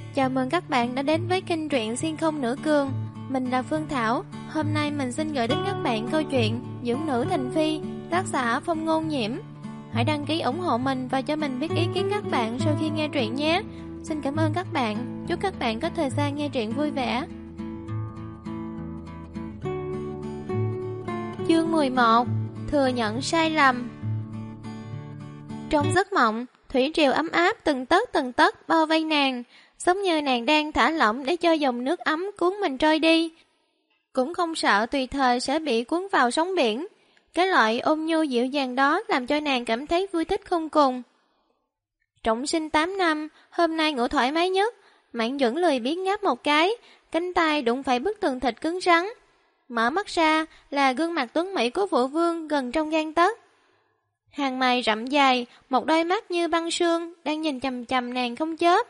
Chào mừng các bạn đã đến với kênh truyện Xuyên Không Nửa Cương. Mình là Phương Thảo. Hôm nay mình xin gửi đến các bạn câu chuyện Dưỡng Nữ Thành Phi, tác giả Phong Ngôn Nhiễm. Hãy đăng ký ủng hộ mình và cho mình biết ý kiến các bạn sau khi nghe truyện nhé. Xin cảm ơn các bạn. Chúc các bạn có thời gian nghe truyện vui vẻ. Chương 11. Thừa nhận sai lầm. Trong giấc mộng, thủy triều ấm áp từng tấc bao vây nàng, giống như nàng đang thả lỏng để cho dòng nước ấm cuốn mình trôi đi, cũng không sợ tùy thời sẽ bị cuốn vào sóng biển. Cái loại ôn nhu dịu dàng đó làm cho nàng cảm thấy vui thích không cùng. Trọng sinh 8 năm, hôm nay ngủ thoải mái nhất. Mạn Duẩn lười biếng ngáp một cái, cánh tay đụng phải bức tường thịt cứng rắn. Mở mắt ra là gương mặt tuấn mỹ của Vũ Vương gần trong gang tấc. Hàng mày rậm dài, một đôi mắt như băng sương đang nhìn chằm chằm nàng không chớp.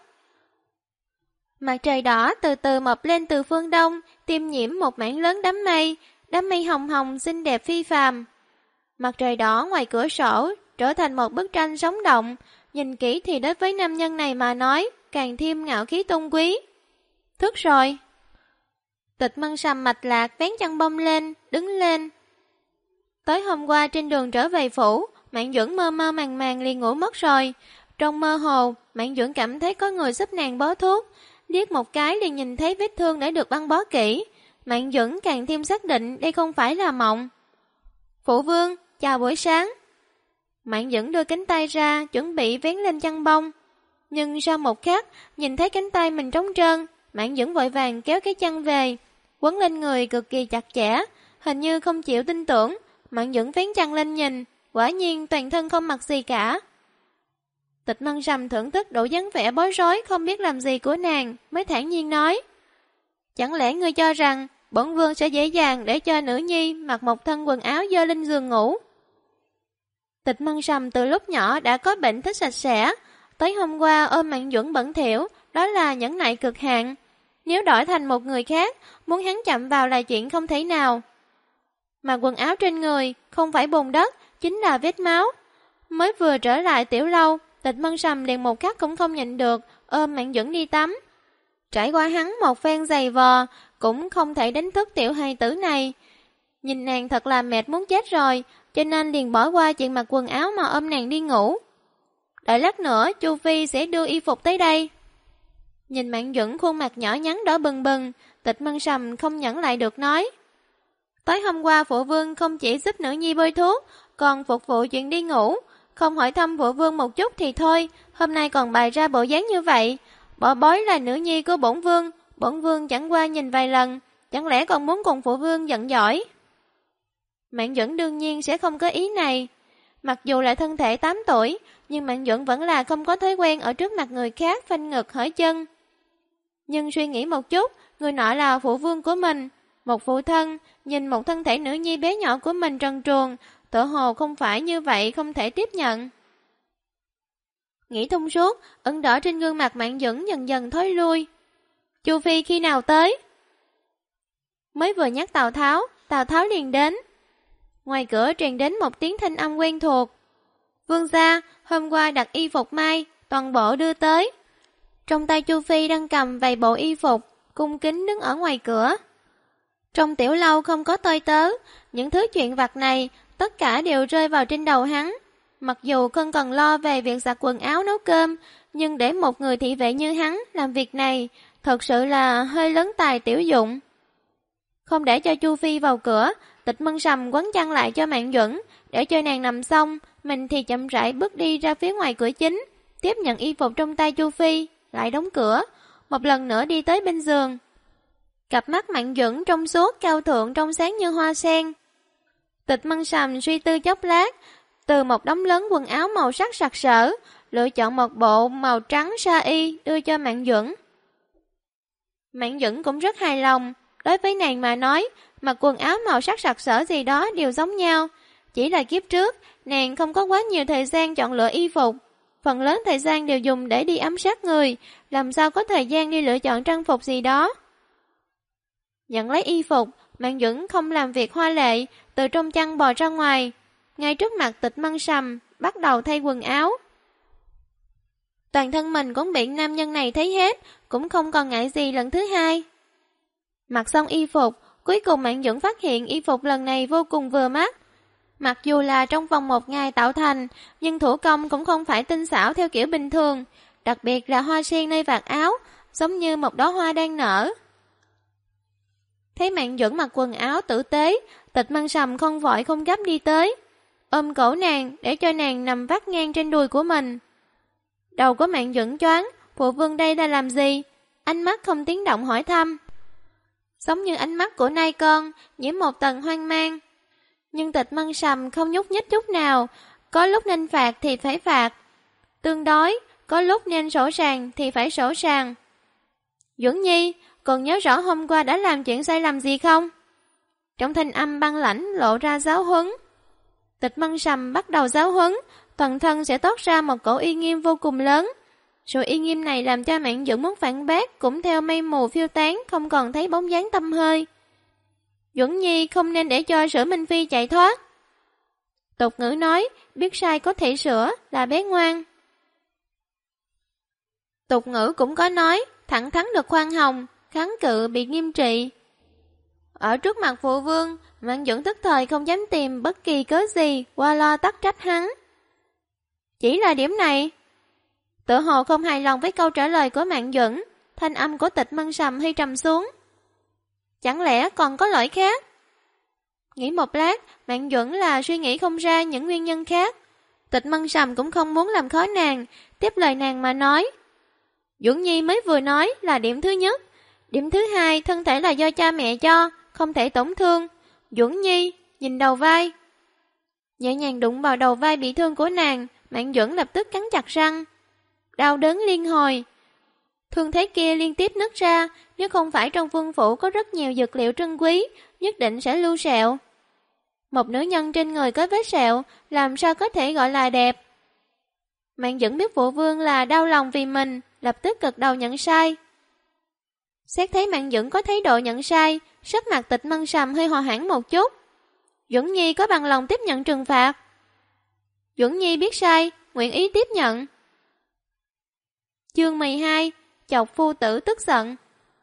Mặt trời đỏ từ từ mọc lên từ phương đông, tiêm nhiễm một mảng lớn đám mây hồng hồng xinh đẹp phi phàm. Mặt trời đỏ ngoài cửa sổ trở thành một bức tranh sống động, nhìn kỹ thì đối với nam nhân này mà nói, càng thêm ngạo khí tôn quý. Thức rồi. Tịch Mân Sầm mạch lạc vén chăn bông lên, đứng lên. Tối hôm qua trên đường trở về phủ, Mạn Duẩn mơ mơ màng màng liền ngủ mất rồi. Trong mơ hồ, Mạn Duẩn cảm thấy có người giúp nàng bó thuốc, liếc một cái liền nhìn thấy vết thương đã được băng bó kỹ. Mạn Duẩn càng thêm xác định đây không phải là mộng. Phụ vương, chào buổi sáng. Mạn Duẩn đưa cánh tay ra, chuẩn bị vén lên chăn bông. Nhưng sau một khắc, nhìn thấy cánh tay mình trống trơn, Mạn Duẩn vội vàng kéo cái chăn về, quấn lên người cực kỳ chặt chẽ, hình như không chịu tin tưởng. Mạn Duẩn vén chăn lên nhìn, quả nhiên toàn thân không mặc gì cả. Tịch Mân Sầm thưởng thức độ dáng vẻ bối rối không biết làm gì của nàng, mới thản nhiên nói: chẳng lẽ ngươi cho rằng bổn vương sẽ dễ dàng để cho nữ nhi mặc một thân quần áo dơ lên giường ngủ? Tịch Mân Sầm từ lúc nhỏ đã có bệnh thích sạch sẽ, tới hôm qua ôm Mạn Duẩn bẩn thỉu, đó là nhẫn nại cực hạn. Nếu đổi thành một người khác, muốn hắn chạm vào là chuyện không thể nào. Mà quần áo trên người không phải bùn đất, chính là vết máu. Mới vừa trở lại tiểu lâu, Tịch Mân Sầm liền một khắc cũng không nhịn được, ôm Mạn Duẩn đi tắm. Trải qua hắn một phen giày vò, cũng không thể đánh thức tiểu hài tử này. Nhìn nàng thật là mệt muốn chết rồi, cho nên liền bỏ qua chuyện mặc quần áo mà ôm nàng đi ngủ. Đợi lát nữa, Chu Phi sẽ đưa y phục tới đây. Nhìn Mạn Duẩn khuôn mặt nhỏ nhắn đỏ bừng bừng, Tịch Mân Sầm không nhẫn lại được nói: tối hôm qua phụ vương không chỉ giúp nữ nhi bôi thuốc, còn phục vụ chuyện đi ngủ, không hỏi thăm phụ vương một chút thì thôi, hôm nay còn bày ra bộ dáng như vậy. Bỏ bói là nữ nhi của bổn vương chẳng qua nhìn vài lần, chẳng lẽ còn muốn cùng phụ vương giận dỗi? Mạn Duẩn đương nhiên sẽ không có ý này. Mặc dù là thân thể 8 tuổi, nhưng Mạn Duẩn vẫn là không có thói quen ở trước mặt người khác phanh ngực hở chân. Nhưng suy nghĩ một chút, người nọ là phụ vương của mình, một phụ thân, nhìn một thân thể nữ nhi bé nhỏ của mình trần truồng, tựa hồ không phải như vậy không thể tiếp nhận. Nghĩ thông suốt, ửng đỏ trên gương mặt Mạn Duẩn dần dần thối lui. Chu Phi khi nào tới? Mới vừa nhắc Tào Tháo liền đến. Ngoài cửa truyền đến một tiếng thanh âm quen thuộc. Vương gia, hôm qua đặt y phục mai, toàn bộ đưa tới. Trong tay Chu Phi đang cầm vài bộ y phục, cung kính đứng ở ngoài cửa. Trong tiểu lâu không có tôi tớ, những thứ chuyện vặt này tất cả đều rơi vào trên đầu hắn. Mặc dù không cần lo về việc giặt quần áo nấu cơm, nhưng để một người thị vệ như hắn làm việc này, thật sự là hơi lớn tài tiểu dụng. Không để cho Chu Phi vào cửa, Tịch Mân Sầm quấn chăn lại cho Mạn Duẩn, để cho nàng nằm xong, mình thì chậm rãi bước đi ra phía ngoài cửa chính, tiếp nhận y phục trong tay Chu Phi, lại đóng cửa, một lần nữa đi tới bên giường. Cặp mắt Mạn Duẩn trong suốt cao thượng trong sáng như hoa sen. Tịch Mân Sầm suy tư chốc lát, từ một đống lớn quần áo màu sắc sặc sỡ, lựa chọn một bộ màu trắng sa y đưa cho Mạn Duẩn. Mạn Duẩn cũng rất hài lòng, đối với nàng mà nói, mặc quần áo màu sắc sặc sỡ gì đó đều giống nhau, chỉ là kiếp trước, nàng không có quá nhiều thời gian chọn lựa y phục, phần lớn thời gian đều dùng để đi ám sát người, làm sao có thời gian đi lựa chọn trang phục gì đó. Nhận lấy y phục, Mạn Duẩn không làm việc hoa lệ, từ trong chăn bò ra ngoài, ngay trước mặt Tịch Mân Sầm, bắt đầu thay quần áo. Toàn thân mình cũng bị nam nhân này thấy hết, cũng không còn ngại gì lần thứ hai. Mặc xong y phục, cuối cùng Mạn Dũng phát hiện y phục lần này vô cùng vừa mắt. Mặc dù là trong vòng 1 ngày tạo thành, nhưng thủ công cũng không phải tinh xảo theo kiểu bình thường, đặc biệt là hoa sen nơi vạt áo, giống như một đóa hoa đang nở. Thấy Mạn Dũng mặc quần áo tử tế, Tịch Mân Sầm không vội không gấp đi tới, ôm cổ nàng để cho nàng nằm vắt ngang trên đùi của mình. Đầu của Mạn Dũng choáng, phụ vương đây là làm gì? Ánh mắt không tiếng động hỏi thăm. Giống như ánh mắt của nai con, nhiễm một tầng hoang mang. Nhưng Tịch Mân Sầm không nhúc nhích chút nào, có lúc nên phạt thì phải phạt. Tương đối, có lúc nên sổ sàng thì phải sổ sàng. Duẩn Nhi, còn nhớ rõ hôm qua đã làm chuyện sai lầm gì không? Trong thanh âm băng lãnh lộ ra giáo huấn. Tịch Mân Sầm bắt đầu giáo huấn, toàn thân sẽ toát ra một cổ uy nghiêm vô cùng lớn. Sự uy nghiêm này làm cho Mạn Dũng muốn phản bác cũng theo mây mù phiêu tán, không còn thấy bóng dáng tăm hơi. Duẩn Nhi không nên để cho Sở Minh Phi chạy thoát. Tục ngữ nói, biết sai có thể sửa là bé ngoan. Tục ngữ cũng có nói, thẳng thắn được khoan hồng, kháng cự bị nghiêm trị. Ở trước mặt phụ vương, Mạn Dũng tức thời không dám tìm bất kỳ cớ gì qua lo tắc trách hắn. Chỉ là điểm này. Tự hồ không hài lòng với câu trả lời của Mạn Dũng, thanh âm của Tịch Mân Sầm hơi trầm xuống. Chẳng lẽ còn có lỗi khác? Nghĩ một lát, Mạn Dũng là suy nghĩ không ra những nguyên nhân khác. Tịch Mân Sầm cũng không muốn làm khó nàng, tiếp lời nàng mà nói. Duẩn Nhi mới vừa nói là điểm thứ nhất. Điểm thứ hai, thân thể là do cha mẹ cho, không thể tổn thương. Duẩn Nhi, nhìn đầu vai. Nhẹ nhàng đụng vào đầu vai bị thương của nàng, Mạn Dũng lập tức cắn chặt răng. Đau đớn liên hồi. Thương thế kia liên tiếp nứt ra, nếu không phải trong vương phủ có rất nhiều dược liệu trân quý, nhất định sẽ lưu sẹo. Một nữ nhân trên người có vết sẹo, làm sao có thể gọi là đẹp? Mạn Dũng biết phụ vương là đau lòng vì mình, lập tức gật đầu nhận sai. Xét thấy Mạn Dũng có thái độ nhận sai, sắc mặt Tịch Mân Sầm hơi hòa hoãn một chút. Duẩn Nhi có bằng lòng tiếp nhận trừng phạt? Duẩn Nhi biết sai, nguyện ý tiếp nhận. Chương 12, chọc phu tử tức giận.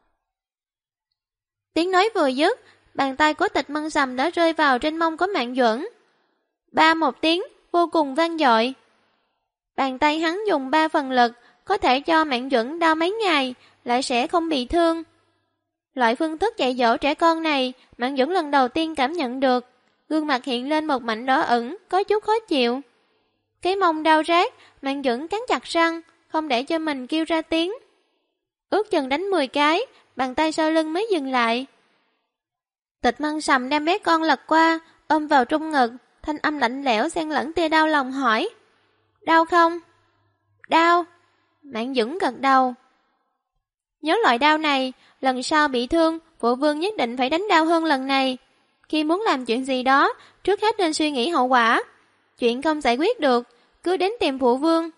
Tiếng nói vừa dứt, bàn tay của Tịch Mân Sầm đã rơi vào trên mông của Mạn Dũng. Ba một tiếng, vô cùng vang dội. Bàn tay hắn dùng 3 phần lực, có thể cho Mạn Dũng đau mấy ngày, lại sẽ không bị thương. Loại phương thức dạy dỗ trẻ con này, Mạn Dũng lần đầu tiên cảm nhận được. Gương mặt hiện lên một mảnh đỏ ửng, có chút khó chịu. Cái mông đau rát, Mạn Dũng cắn chặt răng, không để cho mình kêu ra tiếng. Ước chừng đánh 10 cái, bàn tay sau lưng mới dừng lại. Tịch Mân Sầm đem bé con lật qua, ôm vào trong ngực, thanh âm lạnh lẽo xen lẫn tia đau lòng hỏi. Đau không? Đau. Mạn Dũng gật đầu. Nhớ loại đau này, lần sau bị thương, phụ vương nhất định phải đánh đau hơn lần này. Khi muốn làm chuyện gì đó, trước hết nên suy nghĩ hậu quả. Chuyện không giải quyết được, cứ đến tìm phụ vương.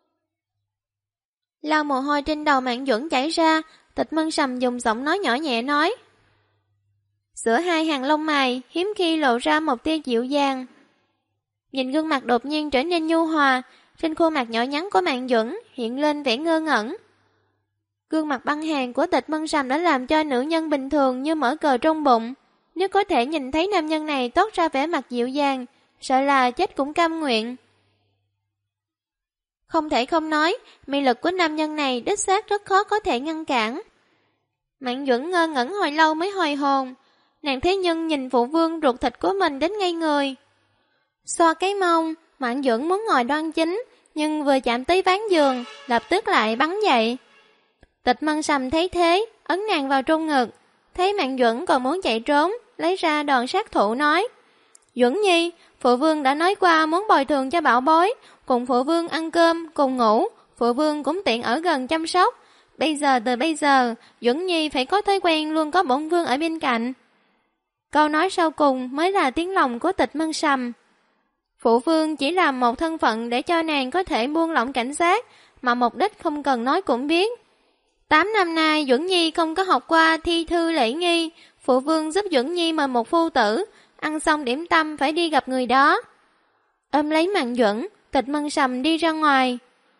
Lau mồ hôi trên đầu Mạn Dũng chảy ra, Tịch Mân Sầm dùng giọng nói nhỏ nhẹ nói. Giữa hai hàng lông mày, hiếm khi lộ ra một tia dịu dàng. Nhìn gương mặt đột nhiên trở nên nhu hòa, trên khuôn mặt nhỏ nhắn của Mạn Dũng hiện lên vẻ ngơ ngẩn. Gương mặt băng hàn của Tịch Mân Sầm đã làm cho nữ nhân bình thường như mở cờ trong bụng. Nếu có thể nhìn thấy nam nhân này toát ra vẻ mặt dịu dàng, sợ là chết cũng cam nguyện. Không thể không nói, mị lực của nam nhân này đích xác rất khó có thể ngăn cản. Mạn Dũng ngơ ngẩn hồi lâu mới hồi hồn, nàng thế nhưng nhìn phụ vương ruột thịt của mình đến ngây người. Xoa cái mông, Mạn Dũng muốn ngồi đoan chính, nhưng vừa chạm tới ván giường, lập tức lại bắn dậy. Tịch Mân Sầm thấy thế, ấn nàng vào trong ngực, thấy Mạn Dũng còn muốn chạy trốn, lấy ra đòn sát thủ nói. Duẩn Nhi, phụ vương đã nói qua muốn bồi thường cho bảo bối, cùng phụ vương ăn cơm, cùng ngủ, phụ vương cũng tiện ở gần chăm sóc. Từ bây giờ, Duẩn Nhi phải có thói quen luôn có bổn vương ở bên cạnh. Câu nói sau cùng mới là tiếng lòng của Tịch Mân Sầm. Phụ vương chỉ làm một thân phận để cho nàng có thể buông lỏng cảnh giác, mà mục đích không cần nói cũng biết. 8 năm nay Duẩn Nhi không có học qua thi thư lễ nghi, phụ vương giúp Duẩn Nhi mời một phu tử, ăn xong điểm tâm phải đi gặp người đó. Ôm lấy Mạn Dũng, Tịch Mân Sầm đi ra ngoài.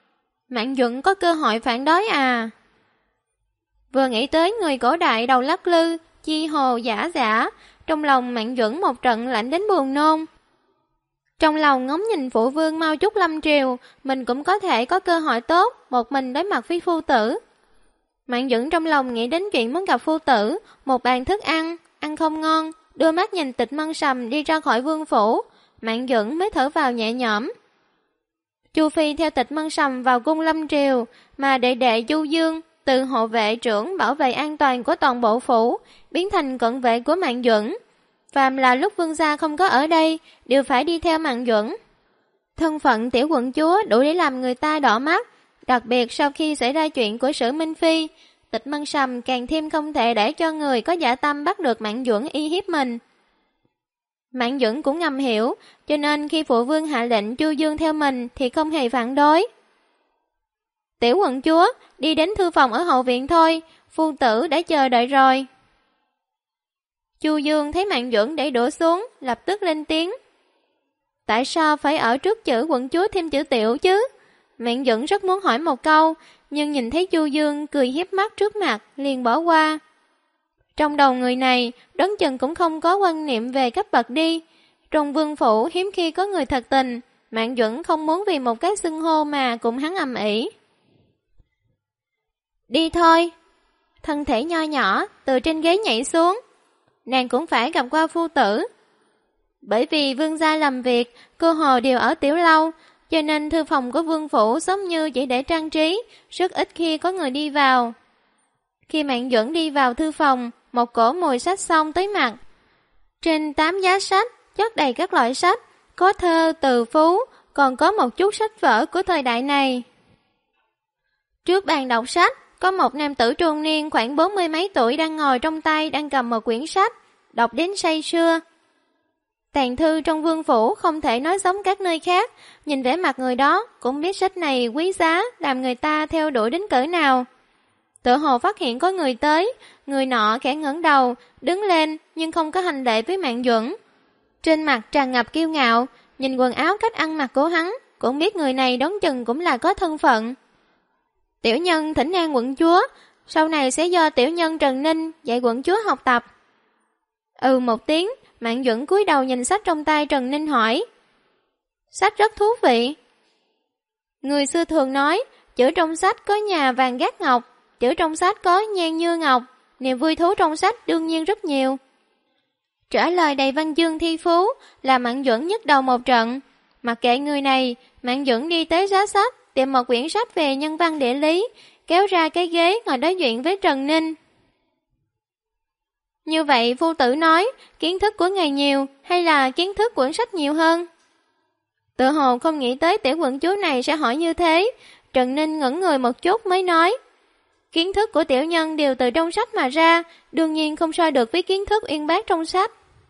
Mạn Duẩn có cơ hội phản đối à? Vừa nghĩ tới người cổ đại đầu lắc lư, chi hồ giả giả, trong lòng Mạn Duẩn một trận lạnh đến buồn nôn. Trong lòng ngóng nhìn phụ vương mau chút lâm triều, mình cũng có thể có cơ hội tốt, một mình đối mặt với phu tử. Mạn Duẩn trong lòng nghĩ đến chuyện muốn gặp phu tử, một bàn thức ăn, ăn không ngon, đưa mắt nhìn Tịch Mân Sầm đi ra khỏi vương phủ, Mạn Duẩn mới thở vào nhẹ nhõm. Chu Phi theo Tịch Mân Sầm vào cung lâm triều, mà đệ đệ Chu Dương từ hộ vệ trưởng bảo vệ an toàn của toàn bộ phủ, biến thành cận vệ của Mạn Duẩn. Phàm là lúc vương gia không có ở đây, đều phải đi theo Mạn Duẩn. Thân phận tiểu quận chúa đủ để làm người ta đỏ mắt, đặc biệt sau khi xảy ra chuyện của Sử Minh Phi, Tịch Mân Sầm càng thêm không thể để cho người có dạ tâm bắt được Mạn Duẩn y hiếp mình. Mạn Duẩn cũng ngầm hiểu, cho nên khi phụ vương hạ lệnh Chu Dương theo mình thì không hề phản đối. Tiểu quận chúa, đi đến thư phòng ở hậu viện thôi, phu tử đã chờ đợi rồi. Chu Dương thấy Mạn Duẩn để đổ xuống, lập tức lên tiếng. Tại sao phải ở trước chữ quận chúa thêm chữ tiểu chứ? Mạn Duẩn rất muốn hỏi một câu, nhưng nhìn thấy Chu Dương cười hiếp mắt trước mặt, liền bỏ qua. Trong đầu người này, đoán chừng cũng không có quan niệm về cấp bậc đi. Trong vương phủ hiếm khi có người thật tình, Mạn Duẩn không muốn vì một cái xưng hô mà cùng hắn ầm ĩ. Đi thôi. Thân thể nho nhỏ từ trên ghế nhảy xuống. Nàng cũng phải gặp qua phu tử. Bởi vì vương gia làm việc, cơ hồ đều ở tiểu lâu, cho nên thư phòng của vương phủ giống như chỉ để trang trí, rất ít khi có người đi vào. Khi Mạn Duẩn đi vào thư phòng, một cổ mùi sách xong tới mặt. Trên 8 giá sách, chất đầy các loại sách, có thơ, từ phú, còn có một chút sách vở của thời đại này. Trước bàn đọc sách, có một nam tử trung niên khoảng 40 mấy tuổi đang ngồi trong tay đang cầm một quyển sách, đọc đến say sưa. Tàn thư trong vương phủ không thể nói giống các nơi khác, nhìn vẻ mặt người đó cũng biết sách này quý giá, làm người ta theo đuổi đến cỡ nào. Tựa hồ phát hiện có người tới, người nọ khẽ ngẩng đầu, đứng lên nhưng không có hành lễ với Mạn Duẩn. Trên mặt tràn ngập kiêu ngạo, nhìn quần áo cách ăn mặc của hắn, cũng biết người này đón chừng cũng là có thân phận. Tiểu nhân thỉnh an quận chúa, sau này sẽ do tiểu nhân Trần Ninh dạy quận chúa học tập. Một tiếng, Mạn Duẩn cúi đầu nhìn sách trong tay Trần Ninh hỏi. Sách rất thú vị. Người xưa thường nói, chữ trong sách có nhà vàng gác ngọc, chữ trong sách có nhan như ngọc, niềm vui thú trong sách đương nhiên rất nhiều. Trả lời đầy văn chương thi phú là Mạn Duẩn nhức đầu một trận. Mặc kệ người này, Mạn Duẩn đi tới giá sách, tìm một quyển sách về nhân văn địa lý, kéo ra cái ghế ngồi đối diện với Trần Ninh. Như vậy phu tử nói, kiến thức của ngài nhiều hay là kiến thức quyển sách nhiều hơn? Tự hồ không nghĩ tới tiểu quận chúa này sẽ hỏi như thế, Trần Ninh ngẩn người một chút mới nói. Kiến thức của tiểu nhân đều từ trong sách mà ra, đương nhiên không so được với kiến thức uyên bác trong sách.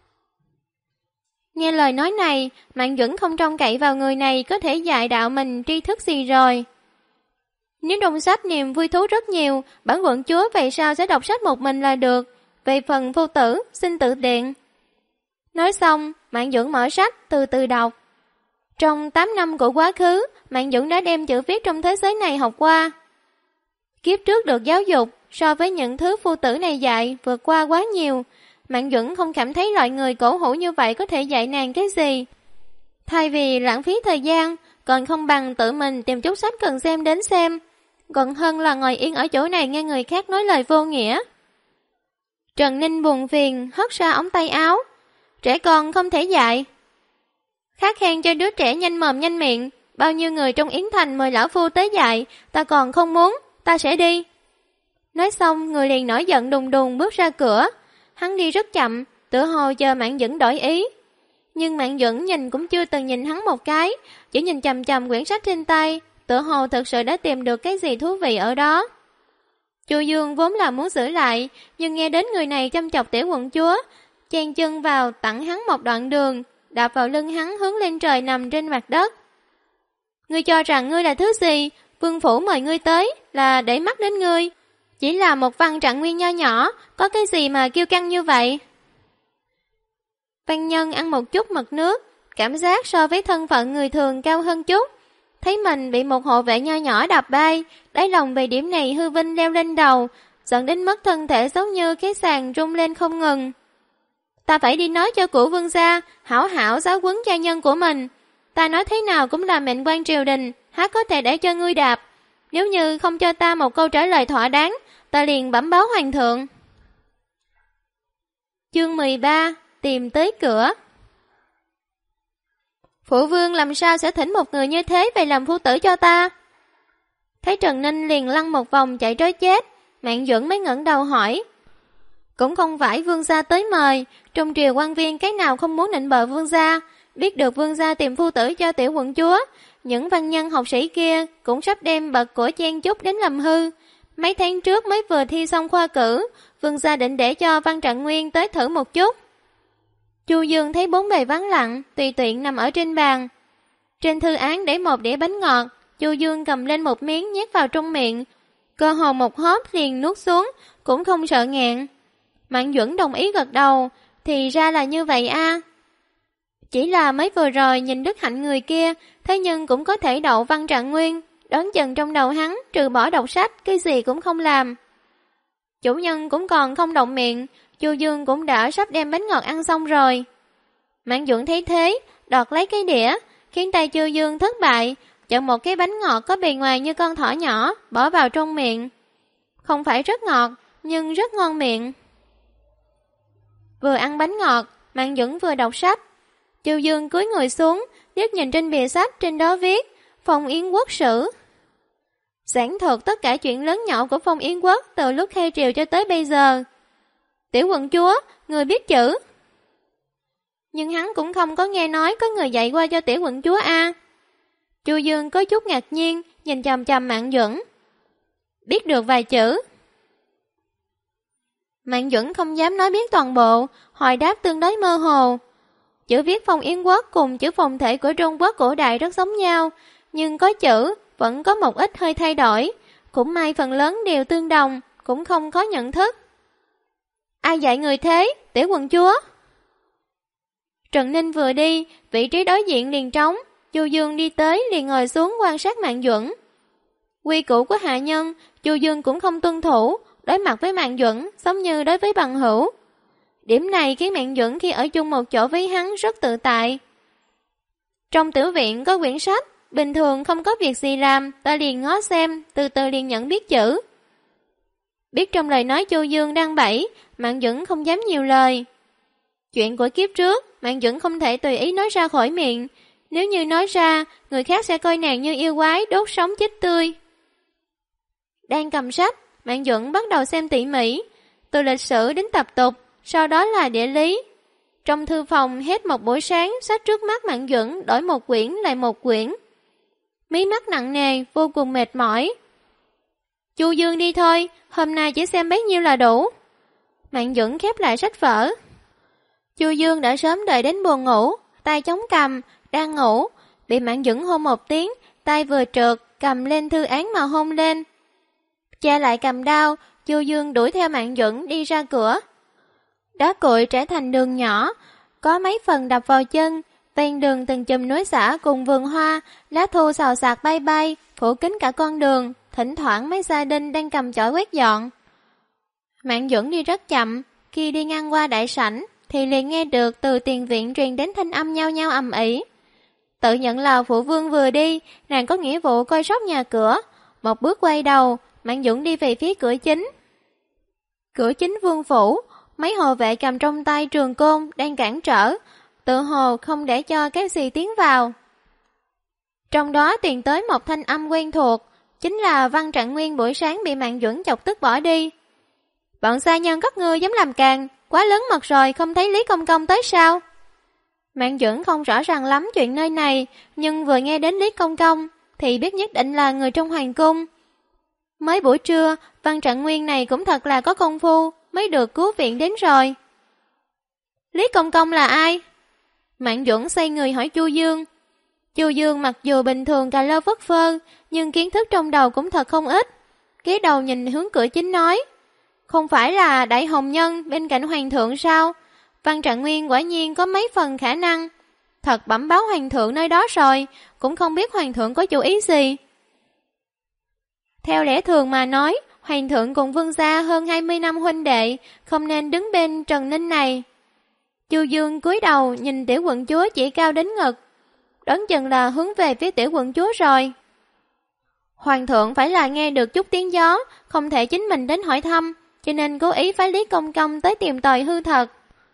Nghe lời nói này, Mạn Duẩn không trông cậy vào người này có thể dạy đạo mình tri thức gì rồi. Nếu trong sách niềm vui thú rất nhiều, bản quận chúa vậy sao sẽ đọc sách một mình là được, về phần phu tử, xin tự tiện. Nói xong, Mạn Duẩn mở sách, từ từ đọc. Trong 8 năm của quá khứ, Mạn Duẩn đã đem chữ viết trong thế giới này học qua. Kiếp trước được giáo dục, so với những thứ phu tử này dạy, vượt qua quá nhiều. Mạn Duẩn không cảm thấy loại người cổ hủ như vậy có thể dạy nàng cái gì. Thay vì lãng phí thời gian, còn không bằng tự mình tìm chút sách cần xem đến xem. Còn hơn là ngồi yên ở chỗ này nghe người khác nói lời vô nghĩa. Trần Ninh buồn phiền, hất ra ống tay áo. Trẻ con không thể dạy. Khát khen cho đứa trẻ nhanh mồm nhanh miệng, bao nhiêu người trong Yến Thành mời lão phu tới dạy, ta còn không muốn, ta sẽ đi. Nói xong, người liền nổi giận đùng đùng bước ra cửa. Hắn đi rất chậm, tựa hồ chờ Mạn Duẩn đổi ý. Nhưng Mạn Duẩn nhìn cũng chưa từng nhìn hắn một cái, chỉ nhìn chằm chằm quyển sách trên tay, tựa hồ thật sự đã tìm được cái gì thú vị ở đó. Chu Dương vốn là muốn giữ lại, nhưng nghe đến người này chăm chọc tiểu quận chúa, chen chân vào tặng hắn một đoạn đường, đạp vào lưng hắn hướng lên trời nằm trên mặt đất. Ngươi cho rằng ngươi là thứ gì? Vương phủ mời ngươi tới là để mắt đến ngươi. Chỉ là một văn trạng nguyên nho nhỏ, có cái gì mà kiêu căng như vậy? Văn nhân ăn một chút mật nước, cảm giác so với thân phận người thường cao hơn chút. thấy mình bị một hộ vệ nho nhỏ đập bay, đáy lòng về điểm này hư vinh leo lên đầu, giận đến mức thân thể giống như cái sàn rung lên không ngừng. Ta phải đi nói cho cụ vương gia, hảo hảo giáo huấn gia nhân của mình. Ta nói thế nào cũng là mệnh quan triều đình, há có thể để cho ngươi đạp. Nếu như không cho ta một câu trả lời thỏa đáng, ta liền bẩm báo hoàng thượng. Chương 13. Tìm tới cửa. Phụ vương làm sao sẽ thỉnh một người như thế về làm phu tử cho ta? Thấy Trần Ninh liền lăn một vòng chạy trối chết, Mạn Duẩn mới ngẩng đầu hỏi. Cũng không phải vương gia tới mời, trong triều quan viên cái nào không muốn nịnh bợ vương gia, biết được vương gia tìm phu tử cho tiểu quận chúa, những văn nhân học sĩ kia cũng sắp đem bậc của chen chúc đến làm hư. Mấy tháng trước mới vừa thi xong khoa cử, vương gia định để cho Văn Trạng Nguyên tới thử một chút. Chu Dương thấy bốn bề vắng lặng, tùy tiện nằm ở trên bàn. Trên thư án để một đĩa bánh ngọt, Chu Dương cầm lên một miếng nhét vào trong miệng, cơ hồ một hớp liền nuốt xuống, cũng không sợ nghẹn. Mạn Duẩn đồng ý gật đầu, thì ra là như vậy a. Chỉ là mới vừa rồi nhìn đức hạnh người kia, thế nhưng cũng có thể đậu Văn Trạng Nguyên, đoán chừng trong đầu hắn trừ bỏ đọc sách, cái gì cũng không làm. Chủ nhân cũng còn không động miệng, Chu Dương cũng đã sắp đem bánh ngọt ăn xong rồi. Mạn Duẩn thấy thế, đoạt lấy cái đĩa, khiến tay Chu Dương thất bại, chọn một cái bánh ngọt có bề ngoài như con thỏ nhỏ, bỏ vào trong miệng. Không phải rất ngọt, nhưng rất ngon miệng. Vừa ăn bánh ngọt, Mạn Duẩn vừa đọc sách. Chu Dương cúi người xuống, liếc nhìn trên bìa sách, trên đó viết Phong Yến Quốc Sử. Giảng thuật tất cả chuyện lớn nhỏ của Phong Yến Quốc từ lúc khai triều cho tới bây giờ. Tiểu quận chúa, người biết chữ. Nhưng hắn cũng không có nghe nói có người dạy qua cho tiểu quận chúa a. Chu Dương có chút ngạc nhiên, nhìn chằm chằm Mạn Duẩn. Biết được vài chữ. Mạn Duẩn không dám nói biết toàn bộ, hồi đáp tương đối mơ hồ. Chữ viết Phong Yến Quốc cùng chữ phong thể của Trung Quốc cổ đại rất giống nhau, nhưng có chữ vẫn có một ít hơi thay đổi, cũng may phần lớn đều tương đồng, cũng không khó nhận thức. Ai dạy người thế, tiểu quận chúa? Trần Ninh vừa đi, vị trí đối diện liền trống, Chu Dương đi tới liền ngồi xuống quan sát Mạn Duẩn. Quy củ của hạ nhân, Chu Dương cũng không tuân thủ, đối mặt với Mạn Duẩn giống như đối với bằng hữu. Điểm này khiến Mạn Duẩn khi ở chung một chỗ với hắn rất tự tại. Trong tiểu viện có quyển sách, bình thường không có việc gì làm, ta liền ngó xem, từ từ liền nhận biết chữ. Biết trong lời nói Chu Dương đang bẫy, Mạn Duẩn không dám nhiều lời. Chuyện của kiếp trước, Mạn Duẩn không thể tùy ý nói ra khỏi miệng. Nếu như nói ra, người khác sẽ coi nàng như yêu quái đốt sống chết tươi. Đang cầm sách, Mạn Duẩn bắt đầu xem tỉ mỉ, từ lịch sử đến tập tục, sau đó là địa lý. Trong thư phòng hết một buổi sáng, sách trước mắt Mạn Duẩn đổi một quyển lại một quyển. Mí mắt nặng nề, vô cùng mệt mỏi. Chu Dương đi thôi, hôm nay chỉ xem bấy nhiêu là đủ. Mạn Duẩn khép lại sách vở. Chu Dương đã sớm đợi đến buồn ngủ, tay chống cằm, đang ngủ, bị Mạn Duẩn hôn một tiếng, tay vừa trượt, cầm lên thư án mà hôn lên. Che lại cầm đao, Chu Dương đuổi theo Mạn Duẩn đi ra cửa. Đá cuội trở thành đường nhỏ, có mấy phần đập vào chân, ven đường từng chùm núi xả cùng vườn hoa, lá thu xào xạc bay bay, phủ kín cả con đường, thỉnh thoảng mấy gia đình đang cầm chổi quét dọn. Mạn Duẩn đi rất chậm, khi đi ngang qua đại sảnh thì liền nghe được từ tiền viện truyền đến thanh âm nhao nhao ầm ĩ. Tự nhận là phụ vương vừa đi, nàng có nghĩa vụ coi sóc nhà cửa. Một bước quay đầu, Mạn Duẩn đi về phía cửa chính. Cửa chính vương phủ, mấy hộ vệ cầm trong tay trường côn đang cản trở, tự hồ không để cho cái gì tiến vào. Trong đó truyền tới một thanh âm quen thuộc, chính là Văn Trạng Nguyên buổi sáng bị Mạn Duẩn chọc tức bỏ đi. Bọn gia nhân các ngươi dám làm càng, quá lớn mật rồi, không thấy Lý Công Công tới sao? Mạn Duẩn không rõ ràng lắm chuyện nơi này, nhưng vừa nghe đến Lý Công Công thì biết nhất định là người trong hoàng cung. Mới buổi trưa, Văn Trạng Nguyên này cũng thật là có công phu, mới được cứu viện đến rồi. Lý Công Công là ai? Mạn Duẩn xoay người hỏi Chu Dương. Chu Dương mặc dù bình thường cà lơ phất phơ, nhưng kiến thức trong đầu cũng thật không ít. Kế đầu nhìn hướng cửa chính nói, không phải là đại hồng nhân bên cạnh hoàng thượng sao? Văn Trạng Nguyên quả nhiên có mấy phần khả năng. thật bẩm báo hoàng thượng nơi đó rồi, cũng không biết hoàng thượng có chủ ý gì. Theo lẽ thường mà nói, hoàng thượng cùng vương gia hơn 20 năm huynh đệ, không nên đứng bên Trần Ninh này. Chu Dương cúi đầu nhìn tiểu quận chúa chỉ cao đến ngực, đoán chừng là hướng về phía tiểu quận chúa rồi. Hoàng thượng phải là nghe được chút tiếng gió, không thể chính mình đến hỏi thăm, cho nên cố ý phái Lý Công Công tới tìm tòi hư thật.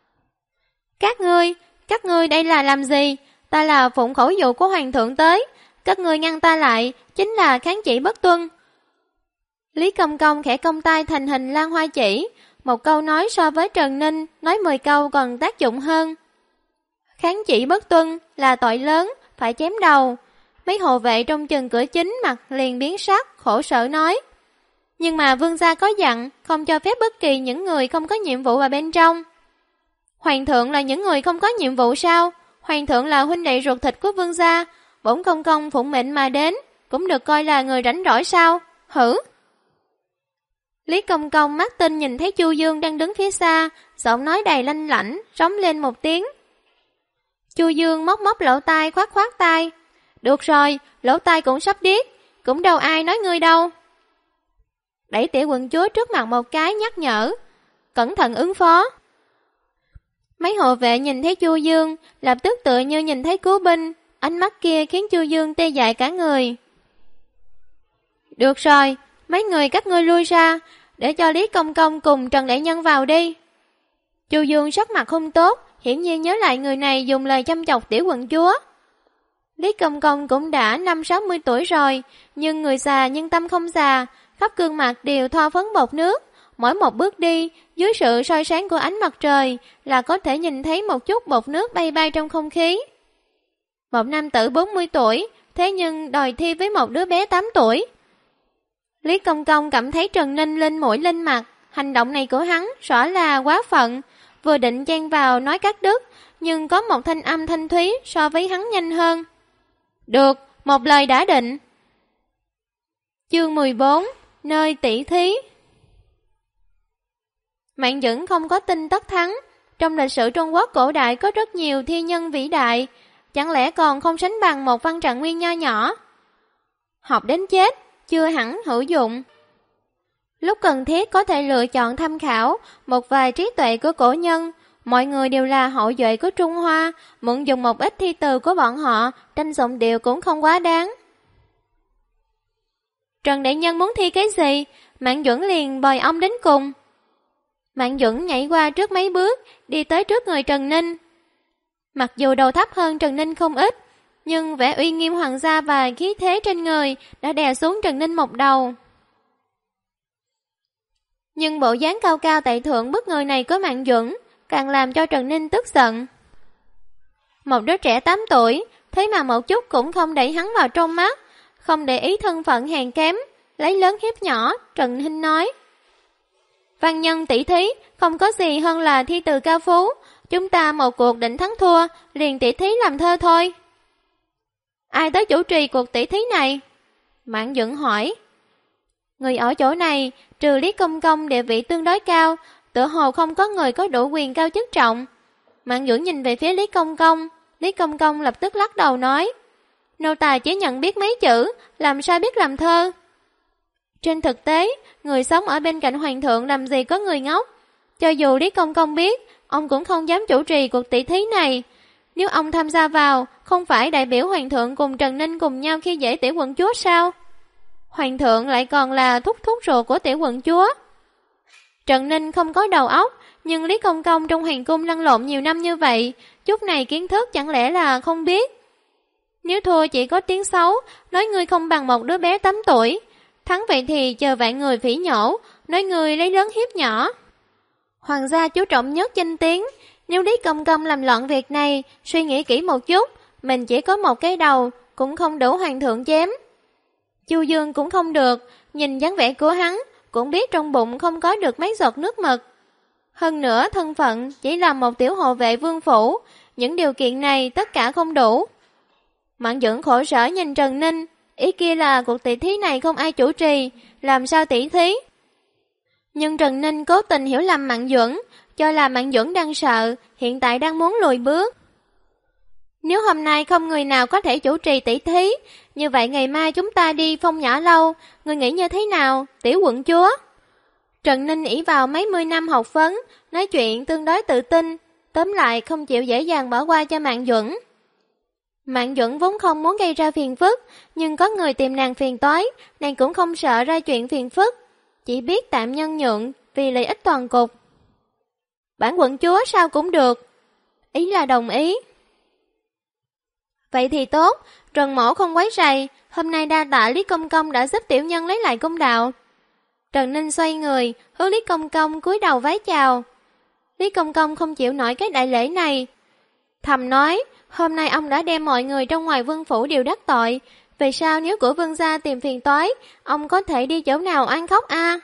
Các ngươi đây là làm gì? Ta là phụng khẩu dụ của hoàng thượng tới, các ngươi ngăn ta lại, chính là kháng chỉ bất tuân. Lý Công Công khẽ cong tay thành hình lan hoa chỉ, một câu nói so với Trần Ninh nói 10 câu còn tác dụng hơn. Kháng chỉ bất tuân là tội lớn, phải chém đầu. Mấy hộ vệ trong chừng cửa chính mặt liền biến sắc, khổ sở nói. Nhưng mà vương gia có dặn, không cho phép bất kỳ những người không có nhiệm vụ vào bên trong. Hoàng thượng là những người không có nhiệm vụ sao? Hoàng thượng là huynh đệ ruột thịt của vương gia, bổn công công phụng mệnh mà đến, cũng được coi là người rảnh rỗi sao? Hử? Lý Công Công mắt tinh nhìn thấy Chu Dương đang đứng phía xa, giọng nói đầy lanh lảnh, rống lên một tiếng. Chu Dương móc móc lỗ tai khoát khoát tai. Được rồi, lỗ tai cũng sắp điếc, cũng đâu ai nói ngươi đâu. Đẩy tiểu quận chúa trước mặt một cái nhắc nhở, cẩn thận ứng phó. Mấy hộ vệ nhìn thấy Chu Dương, lập tức tựa như nhìn thấy cứu binh, ánh mắt kia khiến Chu Dương tê dại cả người. Được rồi, mấy người các ngươi lui ra, để cho Lý Công Công cùng Trần Đại Nhân vào đi. Chu Dương sắc mặt không tốt, hiển nhiên nhớ lại người này dùng lời châm chọc tiểu quận chúa. Lý Công Công cũng đã 50-60 tuổi rồi, nhưng người già nhưng tâm không già, khắp gương mặt đều thoa phấn bột nước. Mỗi một bước đi, dưới sự soi sáng của ánh mặt trời là có thể nhìn thấy một chút bột nước bay bay trong không khí. Một nam tử 40 tuổi, thế nhưng đòi thi với một đứa bé 8 tuổi. Lý Công Công cảm thấy Trần Ninh lên mũi lên mặt, hành động này của hắn rõ là quá phận, vừa định chen vào nói cắt đứt, nhưng có một thanh âm thanh thúy so với hắn nhanh hơn. Được, một lời đã định. Chương 14, nơi tỷ thí. Mạng Dững không có tin tất thắng, trong lịch sử Trung Quốc cổ đại có rất nhiều thi nhân vĩ đại, chẳng lẽ còn không sánh bằng một Văn Trạng Nguyên nho nhỏ. Học đến chết, chưa hẳn hữu dụng. Lúc cần thiết có thể lựa chọn tham khảo một vài trí tuệ của cổ nhân, mọi người đều là hậu duệ của Trung Hoa, mượn dùng một ít thi từ của bọn họ, tranh giọng điệu cũng không quá đáng. Trần Đại Nhân muốn thi cái gì? Mạng Duẩn liền bồi ông đến cùng. Mạng Duẩn nhảy qua trước mấy bước, đi tới trước người Trần Ninh. Mặc dù đầu thấp hơn Trần Ninh không ít, nhưng vẻ uy nghiêm hoàng gia và khí thế trên người đã đè xuống Trần Ninh một đầu. Nhưng bộ dáng cao cao tại thượng bất ngờ này của Mạng Duẩn càng làm cho Trần Ninh tức giận. Một đứa trẻ 8 tuổi, thế mà một chút cũng không đẩy hắn vào trong mắt, không để ý thân phận hèn kém, lấy lớn hiếp nhỏ, Trần Ninh nói. Văn nhân tỷ thí, không có gì hơn là thi từ cao phú, chúng ta một cuộc định thắng thua, liền tỷ thí làm thơ thôi. Ai tới chủ trì cuộc tỷ thí này? Mạng Duẩn hỏi. Người ở chỗ này, trừ Lý Công Công địa vị tương đối cao, tựa hồ không có người có đủ quyền cao chức trọng. Mạng Duẩn nhìn về phía Lý Công Công, Lý Công Công lập tức lắc đầu nói. Nô tài chỉ nhận biết mấy chữ, làm sao biết làm thơ? Trên thực tế, người sống ở bên cạnh hoàng thượng làm gì có người ngốc. Cho dù Lý Công Công biết, ông cũng không dám chủ trì cuộc tỷ thí này. Nếu ông tham gia vào, không phải đại biểu hoàng thượng cùng Trần Ninh cùng nhau khi dễ tiểu quận chúa sao? Hoàng thượng lại còn là thúc ruột của tiểu quận chúa. Trần Ninh không có đầu óc, nhưng Lý Công Công trong hoàng cung lăn lộn nhiều năm như vậy, chút này kiến thức chẳng lẽ là không biết. Nếu thua chỉ có tiếng xấu, nói ngươi không bằng một đứa bé 8 tuổi. Thắng vậy thì chờ vạn người phỉ nhổ, nói ngươi lấy lớn hiếp nhỏ. Hoàng gia chú trọng nhất danh tiếng, nếu Lý Công Công làm loạn việc này, suy nghĩ kỹ một chút, mình chỉ có một cái đầu, cũng không đủ hoàng thượng chém. Chu Dương cũng không được, nhìn dáng vẻ của hắn, cũng biết trong bụng không có được mấy giọt nước mật. Hơn nữa thân phận chỉ là một tiểu hộ vệ vương phủ, những điều kiện này tất cả không đủ. Mạng Duẩn khổ sở nhìn Trần Ninh, ý kia là cuộc tỷ thí này không ai chủ trì, làm sao tỷ thí? Nhưng Trần Ninh cố tình hiểu lầm Mạng Duẩn, cho là Mạng Duẩn đang sợ, hiện tại đang muốn lùi bước. Nếu hôm nay không người nào có thể chủ trì tỷ thí, như vậy ngày mai chúng ta đi Phong Nhỏ Lâu, người nghĩ như thế nào, tiểu quận chúa? Trần Ninh ỷ vào mấy mươi năm học vấn, nói chuyện tương đối tự tin, tóm lại không chịu dễ dàng bỏ qua cho Mạn Duẩn. Mạn Duẩn vốn không muốn gây ra phiền phức, nhưng có người tìm nàng phiền toái, nàng cũng không sợ ra chuyện phiền phức, chỉ biết tạm nhân nhượng vì lợi ích toàn cục. Bản quận chúa sao cũng được, ý là đồng ý. Vậy thì tốt, Trần Mỗ không quấy rầy, hôm nay đa tạ Lý Công Công đã giúp tiểu nhân lấy lại công đạo. Trần Ninh xoay người, hướng Lý Công Công cúi đầu vái chào. Lý Công Công không chịu nổi cái đại lễ này, thầm nói, hôm nay ông đã đem mọi người trong ngoài vương phủ đều đắc tội, về sau nếu của vương gia tìm phiền toái, ông có thể đi chỗ nào oan khóc a?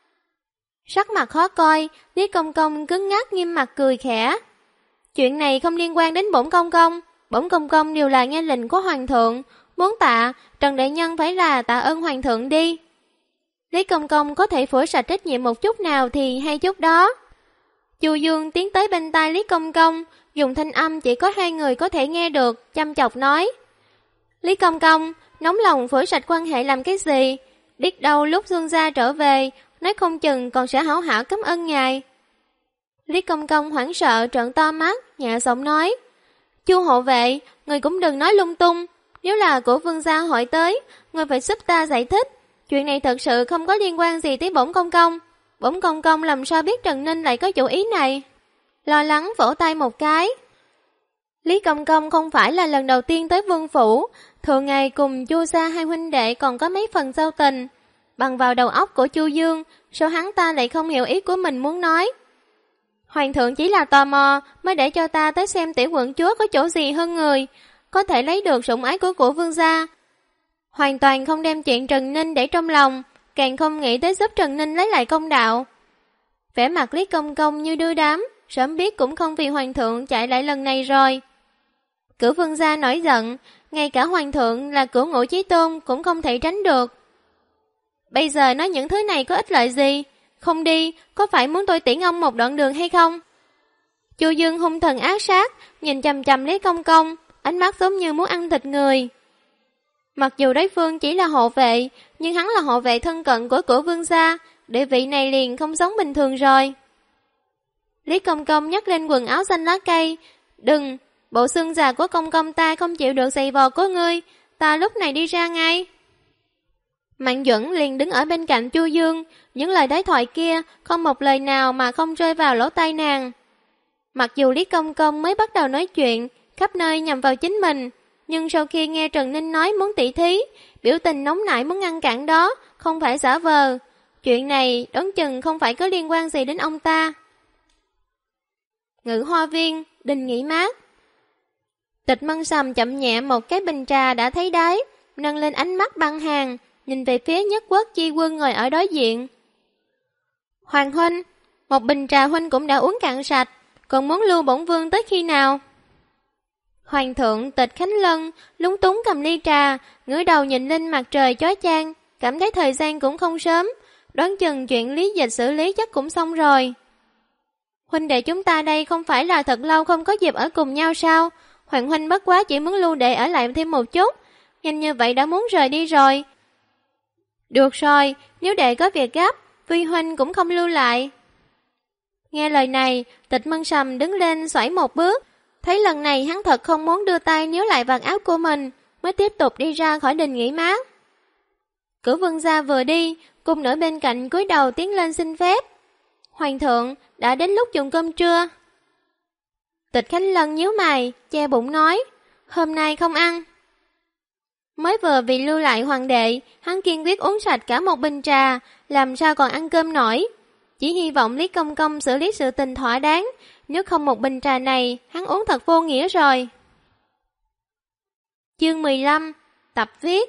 Sắc mặt khó coi, Lý Công Công cứng ngắc nghiêm mặt cười khẽ. Chuyện này không liên quan đến bổn công công đều là nghe lệnh của hoàng thượng, muốn tạ, Trần đại nhân phải là tạ ơn hoàng thượng đi. Lý Công Công có thể phủi sạch trách nhiệm một chút nào thì hay chút đó. Chu Dương tiến tới bên tai Lý Công Công, dùng thanh âm chỉ có hai người có thể nghe được, chăm chọc nói. Lý Công Công, nóng lòng phủi sạch quan hệ làm cái gì? Biết đâu lúc Dương gia trở về, nói không chừng còn sẽ hảo hảo cảm ơn ngài. Lý Công Công hoảng sợ trợn to mắt, nhẹ giọng nói. Chu hộ vệ, người cũng đừng nói lung tung. Nếu là của vương gia hỏi tới, người phải giúp ta giải thích. Chuyện này thật sự không có liên quan gì tới bổn công công. Bổn công công làm sao biết Trần Ninh lại có chủ ý này? Lo lắng vỗ tay một cái. Lý Công Công không phải là lần đầu tiên tới vương phủ, thường ngày cùng Chu gia hai huynh đệ còn có mấy phần giao tình. Bằng vào đầu óc của Chu Dương, sao hắn ta lại không hiểu ý của mình muốn nói? Hoàng thượng chỉ là tò mò mới để cho ta tới xem tiểu quận chúa có chỗ gì hơn người, có thể lấy được sủng ái của vương gia. Hoàn toàn không đem chuyện Trần Ninh để trong lòng, càng không nghĩ tới giúp Trần Ninh lấy lại công đạo. Vẻ mặt Lý Công Công như đưa đám, sớm biết cũng không vì hoàng thượng chạy lại lần này rồi. Cửu vương gia nổi giận, ngay cả hoàng thượng là Cửu Ngũ Chí Tôn cũng không thể tránh được. Bây giờ nói những thứ này có ích lợi gì? Không đi, có phải muốn tôi tiễn ông một đoạn đường hay không? Chu Dương hung thần ác sát, nhìn chằm chằm Lý Công Công, ánh mắt giống như muốn ăn thịt người. Mặc dù đối phương chỉ là hộ vệ, nhưng hắn là hộ vệ thân cận của Cửu vương gia, địa vị này liền không giống bình thường rồi. Lý Công Công nhấc lên quần áo xanh lá cây. Đừng, bộ xương già của công công ta không chịu được giày vò của ngươi, ta lúc này đi ra ngay. Mạn Duẩn liền đứng ở bên cạnh Chu Dương, những lời đối thoại kia không một lời nào mà không rơi vào lỗ tai nàng. Mặc dù Lý Công Công mới bắt đầu nói chuyện, khắp nơi nhằm vào chính mình, nhưng sau khi nghe Trần Ninh nói muốn tỷ thí, biểu tình nóng nảy muốn ngăn cản đó, không phải giả vờ. Chuyện này đoán chừng không phải có liên quan gì đến ông ta. Ngự hoa viên, đình nghỉ mát. Tịch Mân Sầm chậm nhẹ một cái bình trà đã thấy đáy, nâng lên ánh mắt băng hàng, nhìn về phía Nhất Quốc Chi Quân ngồi ở đối diện. Hoàng huynh, một bình trà huynh cũng đã uống cạn sạch, còn muốn lưu bổn vương tới khi nào? Hoàng thượng Tịch Khánh Lân lúng túng cầm ly trà, ngửa đầu nhìn lên mặt trời chói chang, cảm thấy thời gian cũng không sớm, đoán chừng chuyện lý dịch xử lý chắc cũng xong rồi. Huynh đệ chúng ta đây không phải là thật lâu không có dịp ở cùng nhau sao? Hoàng huynh bất quá chỉ muốn lưu đệ ở lại thêm một chút, nhanh như vậy đã muốn rời đi rồi. Được rồi, nếu đệ có việc gấp, Vi huynh cũng không lưu lại. Nghe lời này, Tịch Mân Sầm đứng lên xoảy một bước, thấy lần này hắn thật không muốn đưa tay níu lại vạt áo của mình, mới tiếp tục đi ra khỏi đình nghỉ mát. Cửu vương gia vừa đi, cung nữ bên cạnh cúi đầu tiến lên xin phép. Hoàng thượng, đã đến lúc dùng cơm trưa. Tịch Khánh Lân nhíu mày, che bụng nói, hôm nay không ăn. Mới vừa vì lưu lại hoàng đệ, hắn kiên quyết uống sạch cả một bình trà, làm sao còn ăn cơm nổi. Chỉ hy vọng Lý Công Công xử lý sự tình thỏa đáng, nếu không một bình trà này, hắn uống thật vô nghĩa rồi. Chương 15, tập viết.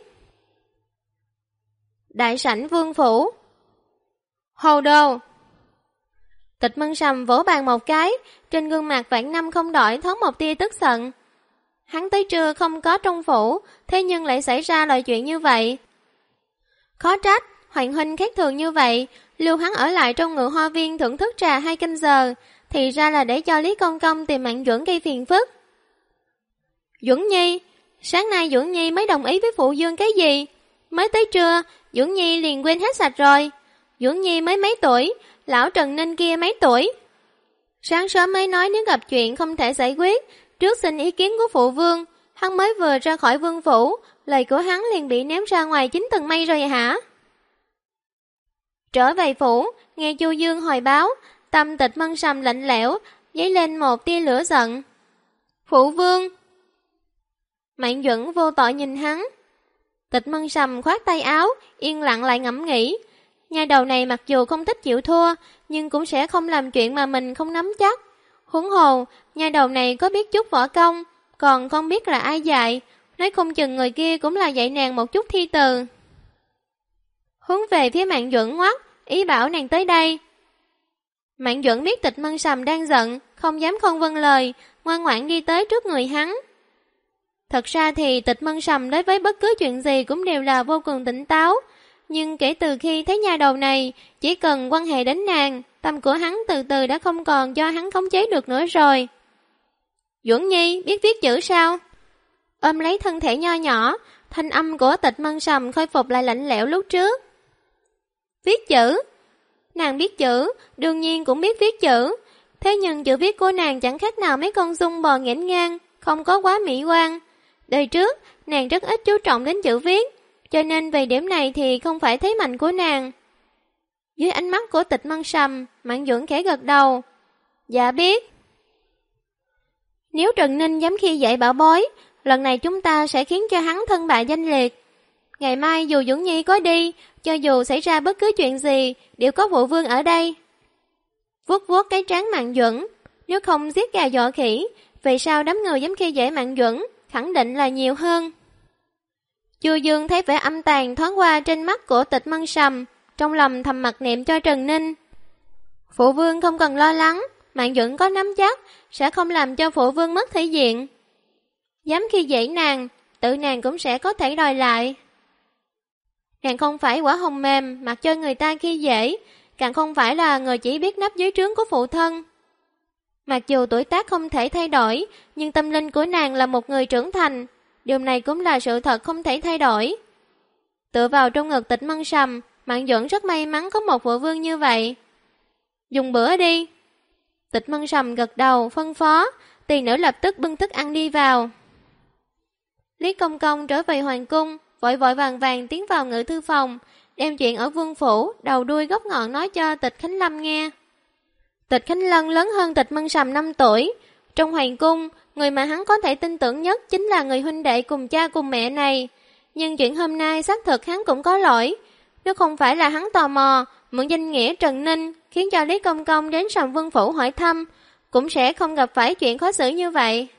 Đại sảnh vương phủ. Hồ đồ. Tịch Mân Sầm vỗ bàn một cái, trên gương mặt vạn năm không đổi thoáng một tia tức giận. Hắn tới trưa không có trong phủ, thế nhưng lại xảy ra loại chuyện như vậy. Khó trách, Hoàng huynh khác thường như vậy, lưu hắn ở lại trong ngự hoa viên thưởng thức trà 2 canh giờ, thì ra là để cho Lý Công Công tìm Mạn Duẩn gây phiền phức. Duẩn Nhi, sáng nay Duẩn Nhi mới đồng ý với phụ vương cái gì? Mới tới trưa, Duẩn Nhi liền quên hết sạch rồi. Duẩn Nhi mới mấy tuổi, lão Trần Ninh kia mấy tuổi? Sáng sớm mới nói nếu gặp chuyện không thể giải quyết, trước xin ý kiến của phụ vương. Hắn mới vừa ra khỏi vương phủ, lời của hắn liền bị ném ra ngoài 9 tầng mây rồi hả? Trở về phủ, nghe Chu Dương hồi báo, tâm Tịch Mân Sầm lạnh lẽo, dấy lên một tia lửa giận. Phụ vương! Mạnh Duẩn vô tội nhìn hắn. Tịch Mân Sầm khoát tay áo, yên lặng lại ngẫm nghĩ. Nhà đầu này mặc dù không thích chịu thua, nhưng cũng sẽ không làm chuyện mà mình không nắm chắc. Huống hồ, nhà đầu này có biết chút võ công, còn không biết là ai dạy, nói không chừng người kia cũng là dạy nàng một chút thi từ. Hướng về phía Mạnh Duẩn ngoắt, ý bảo nàng tới đây. Mạnh Duẩn biết Tịch Mân Sầm đang giận, không dám không vâng lời, ngoan ngoãn đi tới trước người hắn. Thật ra thì Tịch Mân Sầm đối với bất cứ chuyện gì cũng đều là vô cùng tỉnh táo, nhưng kể từ khi thấy nhà đầu này, chỉ cần quan hệ đến nàng, tâm của hắn từ từ đã không còn do hắn khống chế được nữa rồi. Duẩn Nhi biết viết chữ sao? Ôm lấy thân thể nho nhỏ, thanh âm của Tịch Mân Sầm khôi phục lại lạnh lẽo lúc trước. Viết chữ? Nàng biết chữ, đương nhiên cũng biết viết chữ. Thế nhưng chữ viết của nàng chẳng khác nào mấy con giun bò nghẽn ngang, không có quá mỹ quan. Đời trước, nàng rất ít chú trọng đến chữ viết, cho nên về điểm này thì không phải thế mạnh của nàng. Dưới ánh mắt của Tịch Mân Sầm, Mạnh Duẩn khẽ gật đầu. Dạ biết. Nếu Trần Ninh dám khi dạy bảo bối, lần này chúng ta sẽ khiến cho hắn thân bại danh liệt. Ngày mai dù Duẩn Nhi có đi, cho dù xảy ra bất cứ chuyện gì, đều có phụ vương ở đây. Vuốt vuốt cái trán Mạnh Duẩn, nếu không giết gà dọa khỉ, vì sao đám người dám khi dễ Mạnh Duẩn, khẳng định là nhiều hơn. Chu Dương thấy vẻ âm tàn thoáng qua trên mắt của Tịch Mân Sầm, trong lòng thầm mặc niệm cho Trần Ninh. Phụ vương không cần lo lắng, Mạnh Duẩn có nắm chắc, sẽ không làm cho phụ vương mất thể diện. Dám khi dễ nàng, tự nàng cũng sẽ có thể đòi lại. Nàng không phải quả hồng mềm mặc cho người ta khi dễ, càng không phải là người chỉ biết nấp dưới trướng của phụ thân. Mặc dù tuổi tác không thể thay đổi, nhưng tâm linh của nàng là một người trưởng thành, điều này cũng là sự thật không thể thay đổi. Tựa vào trong ngực Tịch Mân Sầm, Mạnh Duẩn rất may mắn có một phụ vương như vậy. Dùng bữa đi. Tịch Mân Sầm gật đầu, phân phó, tỳ nữ lập tức bưng thức ăn đi vào. Lý Công Công trở về hoàng cung, vội vội vàng vàng tiến vào ngự thư phòng, đem chuyện ở vương phủ, đầu đuôi gốc ngọn nói cho Tịch Khánh Lâm nghe. Tịch Khánh Lâm lớn hơn Tịch Mân Sầm 5 tuổi. Trong hoàng cung, người mà hắn có thể tin tưởng nhất chính là người huynh đệ cùng cha cùng mẹ này. Nhưng chuyện hôm nay xác thực hắn cũng có lỗi. Nếu không phải là hắn tò mò, mượn danh nghĩa Trần Ninh, khiến cho Lý Công Công đến Sầm Vương Phủ hỏi thăm, cũng sẽ không gặp phải chuyện khó xử như vậy.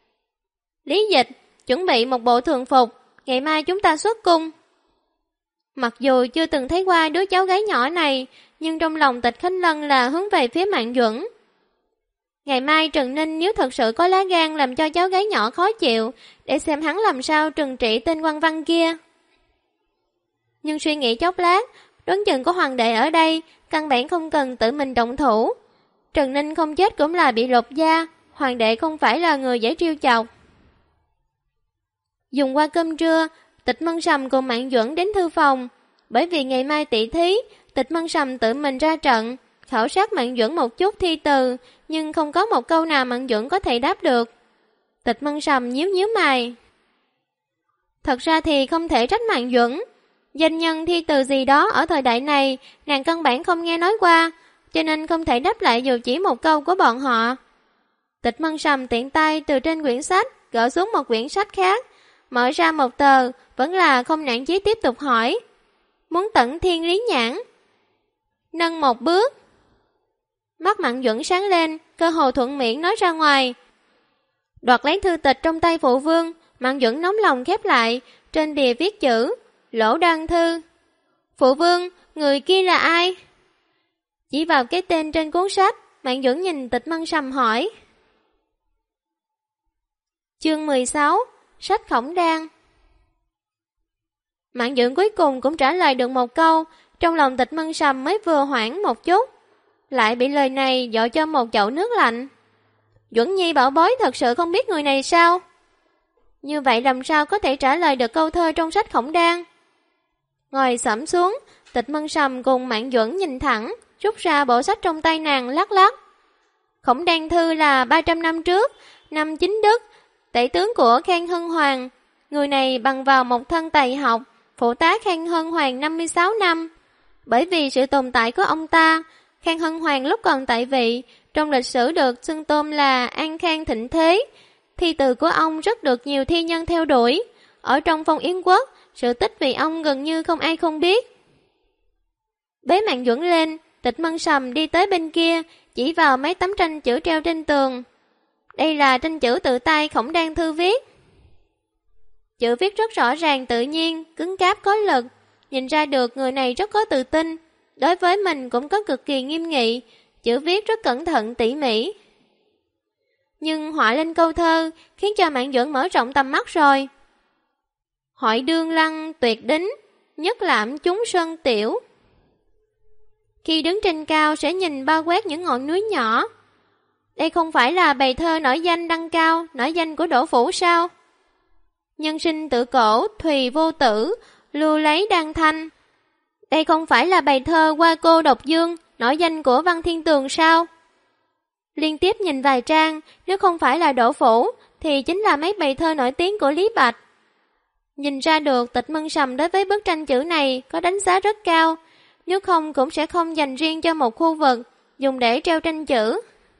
Lý Dịch, chuẩn bị một bộ thường phục, ngày mai chúng ta xuất cung. Mặc dù chưa từng thấy qua đứa cháu gái nhỏ này, nhưng trong lòng Tịch Khánh Lân là hướng về phía Mạnh Duẩn. Ngày mai Trần Ninh nếu thật sự có lá gan làm cho cháu gái nhỏ khó chịu, để xem hắn làm sao trừng trị tên quan văn kia. Nhưng suy nghĩ chốc lát, đoán chừng có hoàng đệ ở đây, căn bản không cần tự mình động thủ. Trần Ninh không chết cũng là bị lột da, hoàng đệ không phải là người dễ trêu chọc. Dùng qua cơm trưa, Tịch Mân Sầm cùng Mạnh Duẩn đến thư phòng. Bởi vì ngày mai tỷ thí, Tịch Mân Sầm tự mình ra trận, khảo sát Mạnh Duẩn một chút thi từ, nhưng không có một câu nào Mạnh Duẩn có thể đáp được. Tịch Mân Sầm nhíu nhíu mày. Thật ra thì không thể trách Mạnh Duẩn. Danh nhân thi từ gì đó ở thời đại này, nàng căn bản không nghe nói qua, cho nên không thể đáp lại dù chỉ một câu của bọn họ. Tịch Mân Sầm tiện tay từ trên quyển sách gỡ xuống một quyển sách khác, mở ra một tờ, vẫn là không nản chí tiếp tục hỏi. Muốn tận thiên lý nhãn. Nâng một bước. Mắt Mạnh Duẩn sáng lên, cơ hồ thuận miệng nói ra ngoài. Đoạt lấy thư tịch trong tay phụ vương, Mạnh Duẩn nóng lòng khép lại, trên bìa viết chữ, Lỗ Đăng Thư. Phụ vương, người kia là ai? Chỉ vào cái tên trên cuốn sách, Mạnh Duẩn nhìn Tịch Mân Sầm hỏi. Chương 16, sách Khổng Đan. Mạnh Duẩn cuối cùng cũng trả lời được một câu, trong lòng Tịch Mân Sầm mới vừa hoảng một chút, lại bị lời này dội cho một chậu nước lạnh. Duẩn Nhi bảo bối thật sự không biết người này sao? Như vậy làm sao có thể trả lời được câu thơ trong sách Khổng Đan? Ngồi xổm xuống, Tịch Mân Sầm cùng Mạn Duẩn nhìn thẳng, rút ra bộ sách trong tay nàng lắc lắc. Khổng Đan thư là 300 năm trước, năm Chính Đức, tể tướng của Khang Hân Hoàng. Người này bằng vào một thân tài học, phụ tá Khang Hân Hoàng 56 năm. Bởi vì sự tồn tại của ông ta, Khang Hân Hoàng lúc còn tại vị, trong lịch sử được xưng tôn là An Khang Thịnh Thế. Thi từ của ông rất được nhiều thi nhân theo đuổi. Ở trong Phong Yến Quốc, sự tích vì ông gần như không ai không biết. Bế Mạn Duẩn lên, Tịch Mân Sầm đi tới bên kia, chỉ vào mấy tấm tranh chữ treo trên tường. Đây là tranh chữ tự tay Khổng Đan thư viết. Chữ viết rất rõ ràng tự nhiên, cứng cáp có lực. Nhìn ra được người này rất có tự tin. Đối với mình cũng có cực kỳ nghiêm nghị. Chữ viết rất cẩn thận tỉ mỉ. Nhưng họa lên câu thơ khiến cho Mạn Duẩn mở rộng tầm mắt rồi. Hội đương lăng tuyệt đính, nhất lãm chúng sơn tiểu. Khi đứng trên cao sẽ nhìn bao quát những ngọn núi nhỏ. Đây không phải là bài thơ nổi danh đăng cao, nổi danh của Đỗ Phủ sao? Nhân sinh tự cổ, thùy vô tử, lưu lấy đăng thanh. Đây không phải là bài thơ Hoa Cô Độc Dương, nổi danh của Văn Thiên Tường sao? Liên tiếp nhìn vài trang, nếu không phải là Đỗ Phủ, thì chính là mấy bài thơ nổi tiếng của Lý Bạch. Nhìn ra được Tịch Mân Sầm đối với bức tranh chữ này có đánh giá rất cao, nếu không cũng sẽ không dành riêng cho một khu vực, dùng để treo tranh chữ.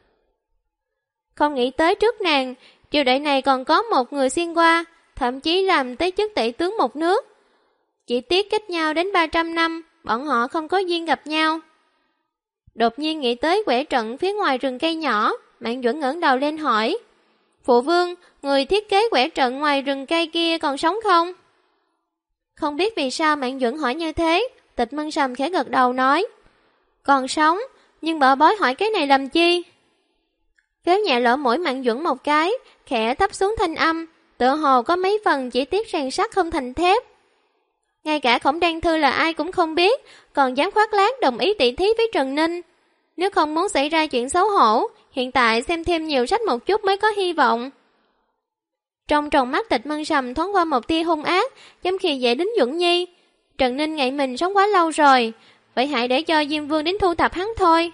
Không nghĩ tới trước nàng, triều đại này còn có một người xuyên qua, thậm chí làm tới chức tể tướng một nước. Chỉ tiếc cách nhau đến 300 năm, bọn họ không có duyên gặp nhau. Đột nhiên nghĩ tới quẻ trận phía ngoài rừng cây nhỏ, Mạn Duẩn ngẩng đầu lên hỏi. Phụ vương, người thiết kế quẻ trận ngoài rừng cây kia còn sống không? Không biết vì sao Mạn Duẩn hỏi như thế, Tịch Mân Sầm khẽ gật đầu nói. Còn sống, nhưng bảo bối hỏi cái này làm chi? Kéo nhẹ lỗ mũi Mạn Duẩn một cái, khẽ thấp xuống thanh âm, tựa hồ có mấy phần chỉ tiếc rèn sắt không thành thép. Ngay cả Khổng Đan thư là ai cũng không biết, còn dám khoác lác đồng ý tỷ thí với Trần Ninh. Nếu không muốn xảy ra chuyện xấu hổ, hiện tại xem thêm nhiều sách một chút mới có hy vọng. Trong tròng mắt Tịch Mân Sầm thoáng qua một tia hung ác, giống khi dễ đến Duẩn Nhi. Trần Ninh ngại mình sống quá lâu rồi, vậy hãy để cho Diêm Vương đến thu thập hắn thôi.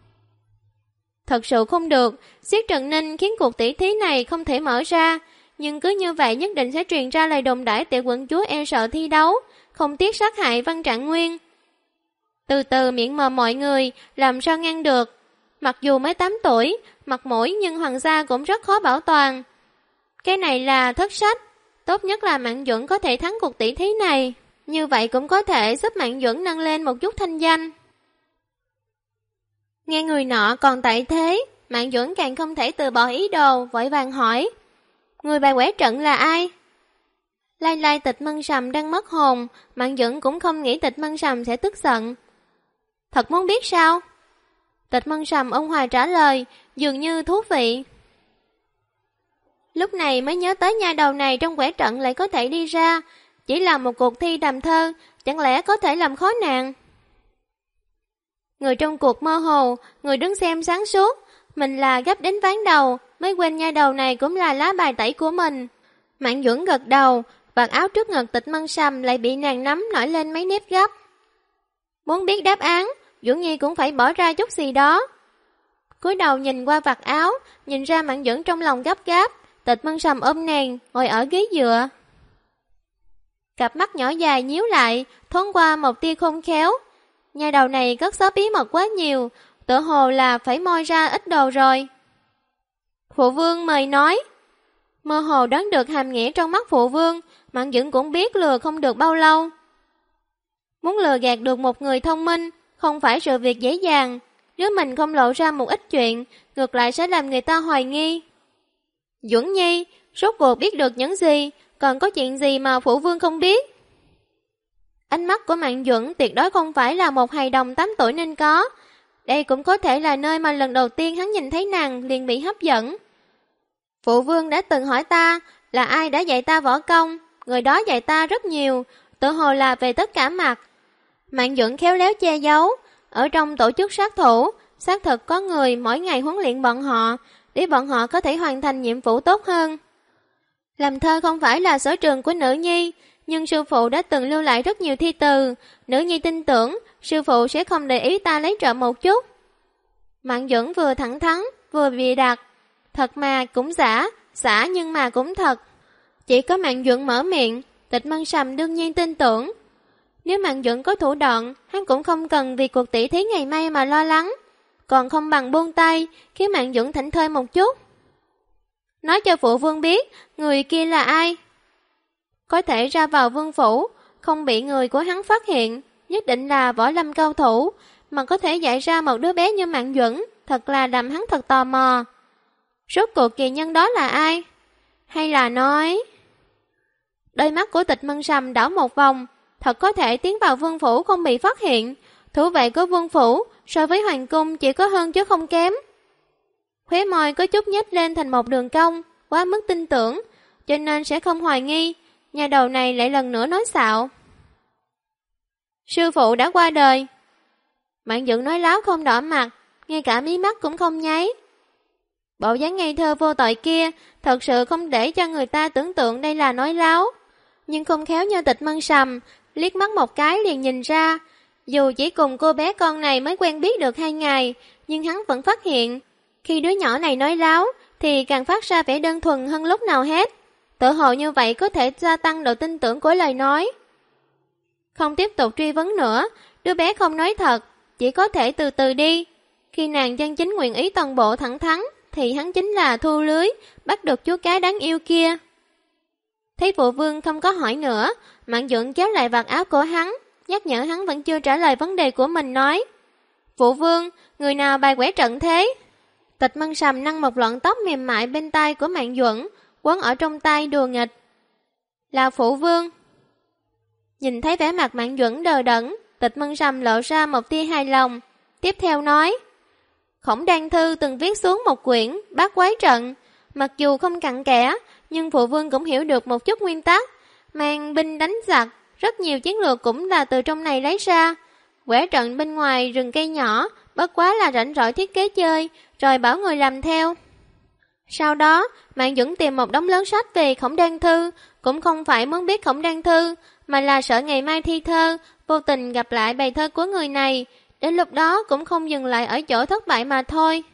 Thật sự không được, giết Trần Ninh khiến cuộc tỷ thí này không thể mở ra, nhưng cứ như vậy nhất định sẽ truyền ra lời đồn đãi tiểu quận chúa e sợ thi đấu, không tiếc sát hại Văn Trạng Nguyên. Từ từ miệng mờ mọi người, làm sao ngăn được. Mặc dù mới 8 tuổi, mặt mũi nhưng hoàng gia cũng rất khó bảo toàn. Cái này là thất sách, tốt nhất là Mạn Duẩn có thể thắng cuộc tỷ thí này, như vậy cũng có thể giúp Mạn Duẩn nâng lên một chút thanh danh. Nghe người nọ còn tại thế, Mạn Duẩn càng không thể từ bỏ ý đồ, vội vàng hỏi. Người bày quẻ trận là ai? Lai lai Tịch Mân Sầm đang mất hồn, Mạn Duẩn cũng không nghĩ Tịch Mân Sầm sẽ tức giận. Thật muốn biết sao? Tịch Mân Sầm ôn hòa trả lời, dường như thú vị. Lúc này mới nhớ tới nha đầu này trong quẻ trận lại có thể đi ra, chỉ là một cuộc thi đàm thơ, chẳng lẽ có thể làm khó nàng? Người trong cuộc mơ hồ, người đứng xem sáng suốt, mình là gấp đến ván đầu, mới quên nha đầu này cũng là lá bài tẩy của mình. Mạn Duẩn gật đầu, vạt áo trước ngực Tịch Mân Sầm lại bị nàng nắm nổi lên mấy nếp gấp. Muốn biết đáp án, Duẩn Nhi cũng phải bỏ ra chút gì đó. Cúi đầu nhìn qua vạt áo, nhìn ra Mạn Duẩn trong lòng gấp gáp, Tịch Mân Sầm ôm nàng, ngồi ở ghế dựa. Cặp mắt nhỏ dài nhíu lại, thoáng qua một tia khôn khéo. Nhà đầu này cất giấu bí mật quá nhiều, tựa hồ là phải moi ra ít đồ rồi. Phụ vương mời nói. Mơ hồ đoán được hàm nghĩa trong mắt phụ vương, Mạn Duẩn cũng biết lừa không được bao lâu. Muốn lừa gạt được một người thông minh, không phải sự việc dễ dàng. Nếu mình không lộ ra một ít chuyện, ngược lại sẽ làm người ta hoài nghi. Duẩn Nhi, rốt cuộc biết được những gì, còn có chuyện gì mà phụ vương không biết? Ánh mắt của Mạn Duẩn tuyệt đối không phải là một hài đồng 8 tuổi nên có. Đây cũng có thể là nơi mà lần đầu tiên hắn nhìn thấy nàng liền bị hấp dẫn. Phụ vương đã từng hỏi ta là ai đã dạy ta võ công, người đó dạy ta rất nhiều, tự hồ là về tất cả mặt. Mạn Duẩn khéo léo che giấu, ở trong tổ chức sát thủ, xác thực có người mỗi ngày huấn luyện bọn họ, để bọn họ có thể hoàn thành nhiệm vụ tốt hơn. Làm thơ không phải là sở trường của nữ nhi, nhưng sư phụ đã từng lưu lại rất nhiều thi từ. Nữ nhi tin tưởng sư phụ sẽ không để ý ta lấy trộm một chút. Mạng Duẩn vừa thẳng thắn, vừa bịa đặt. Thật mà cũng giả, giả nhưng mà cũng thật. Chỉ có Mạng Duẩn mở miệng, Tịch Mân Sầm đương nhiên tin tưởng. Nếu Mạng Duẩn có thủ đoạn, hắn cũng không cần vì cuộc tỷ thí ngày mai mà lo lắng. Còn không bằng buông tay, khiến Mạng Duẩn thảnh thơi một chút. Nói cho phụ vương biết, người kia là ai. Có thể ra vào vương phủ, không bị người của hắn phát hiện, nhất định là võ lâm cao thủ, mà có thể dạy ra một đứa bé như Mạng Duẩn, thật là làm hắn thật tò mò. Rốt cuộc kỳ nhân đó là ai? Hay là nói... Đôi mắt của Tịch Mân Sầm đảo một vòng, thật có thể tiến vào vương phủ không bị phát hiện. Thủ vệ của vương phủ so với hoàng cung chỉ có hơn chứ không kém. Khóe môi có chút nhếch lên thành một đường cong, quá mức tin tưởng, cho nên sẽ không hoài nghi. Nhà đầu này lại lần nữa nói xạo. Sư phụ đã qua đời. Mạng Duẩn nói láo không đỏ mặt, ngay cả mí mắt cũng không nháy. Bộ dáng ngây thơ vô tội kia thật sự không để cho người ta tưởng tượng đây là nói láo. Nhưng không khéo như Tịch Mân Sầm, liếc mắt một cái liền nhìn ra. Dù chỉ cùng cô bé con này mới quen biết được 2 ngày, nhưng hắn vẫn phát hiện, khi đứa nhỏ này nói láo thì càng phát ra vẻ đơn thuần hơn lúc nào hết. Tự hồ như vậy có thể gia tăng độ tin tưởng của lời nói. Không tiếp tục truy vấn nữa, đứa bé không nói thật, chỉ có thể từ từ đi. Khi nàng chân chính nguyện ý toàn bộ thẳng thắn, thì hắn chính là thu lưới, bắt được chú cá đáng yêu kia. Thấy phụ vương không có hỏi nữa, Mạng Duẩn kéo lại vạt áo của hắn, nhắc nhở hắn vẫn chưa trả lời vấn đề của mình nói. Phụ vương, người nào bày quẻ trận thế? Tịch Mân Sầm nâng một lọn tóc mềm mại bên tai của Mạng Duẩn, quấn ở trong tay đùa nghịch. Là phụ vương. Nhìn thấy vẻ mặt Mạng Duẩn đờ đẫn, Tịch Mân Sầm lộ ra một tia hài lòng, tiếp theo nói. Khổng Đan Thư từng viết xuống một quyển Bát Quái Trận, mặc dù không cặn kẽ, nhưng phụ vương cũng hiểu được một chút nguyên tắc, mang binh đánh giặc, rất nhiều chiến lược cũng là từ trong này lấy ra. Quẻ trận bên ngoài rừng cây nhỏ, bất quá là rảnh rỗi thiết kế chơi, rồi bảo người làm theo. Sau đó, Mạng Duẩn tìm một đống lớn sách về Khổng Đan Thư, cũng không phải muốn biết Khổng Đan Thư, mà là sợ ngày mai thi thơ, vô tình gặp lại bài thơ của người này, đến lúc đó cũng không dừng lại ở chỗ thất bại mà thôi.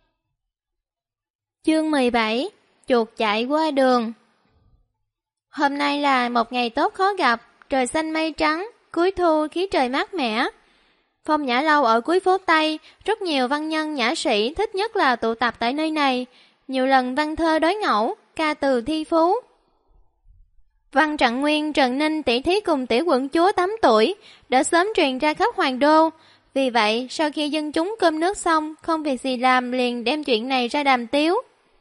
Chương 17. Chuột chạy qua đường. Hôm nay là một ngày tốt khó gặp, trời xanh mây trắng, cuối thu khí trời mát mẻ. Phong Nhã Lâu ở cuối phố Tây, rất nhiều văn nhân nhã sĩ thích nhất là tụ tập tại nơi này, nhiều lần văn thơ đối ngẫu, ca từ thi phú. Văn Trạng Nguyên, Trần Ninh tỷ thí cùng tiểu quận chúa 8 tuổi, đã sớm truyền ra khắp Hoàng Đô. Vì vậy, sau khi dân chúng cơm nước xong, không việc gì làm liền đem chuyện này ra đàm tiếu.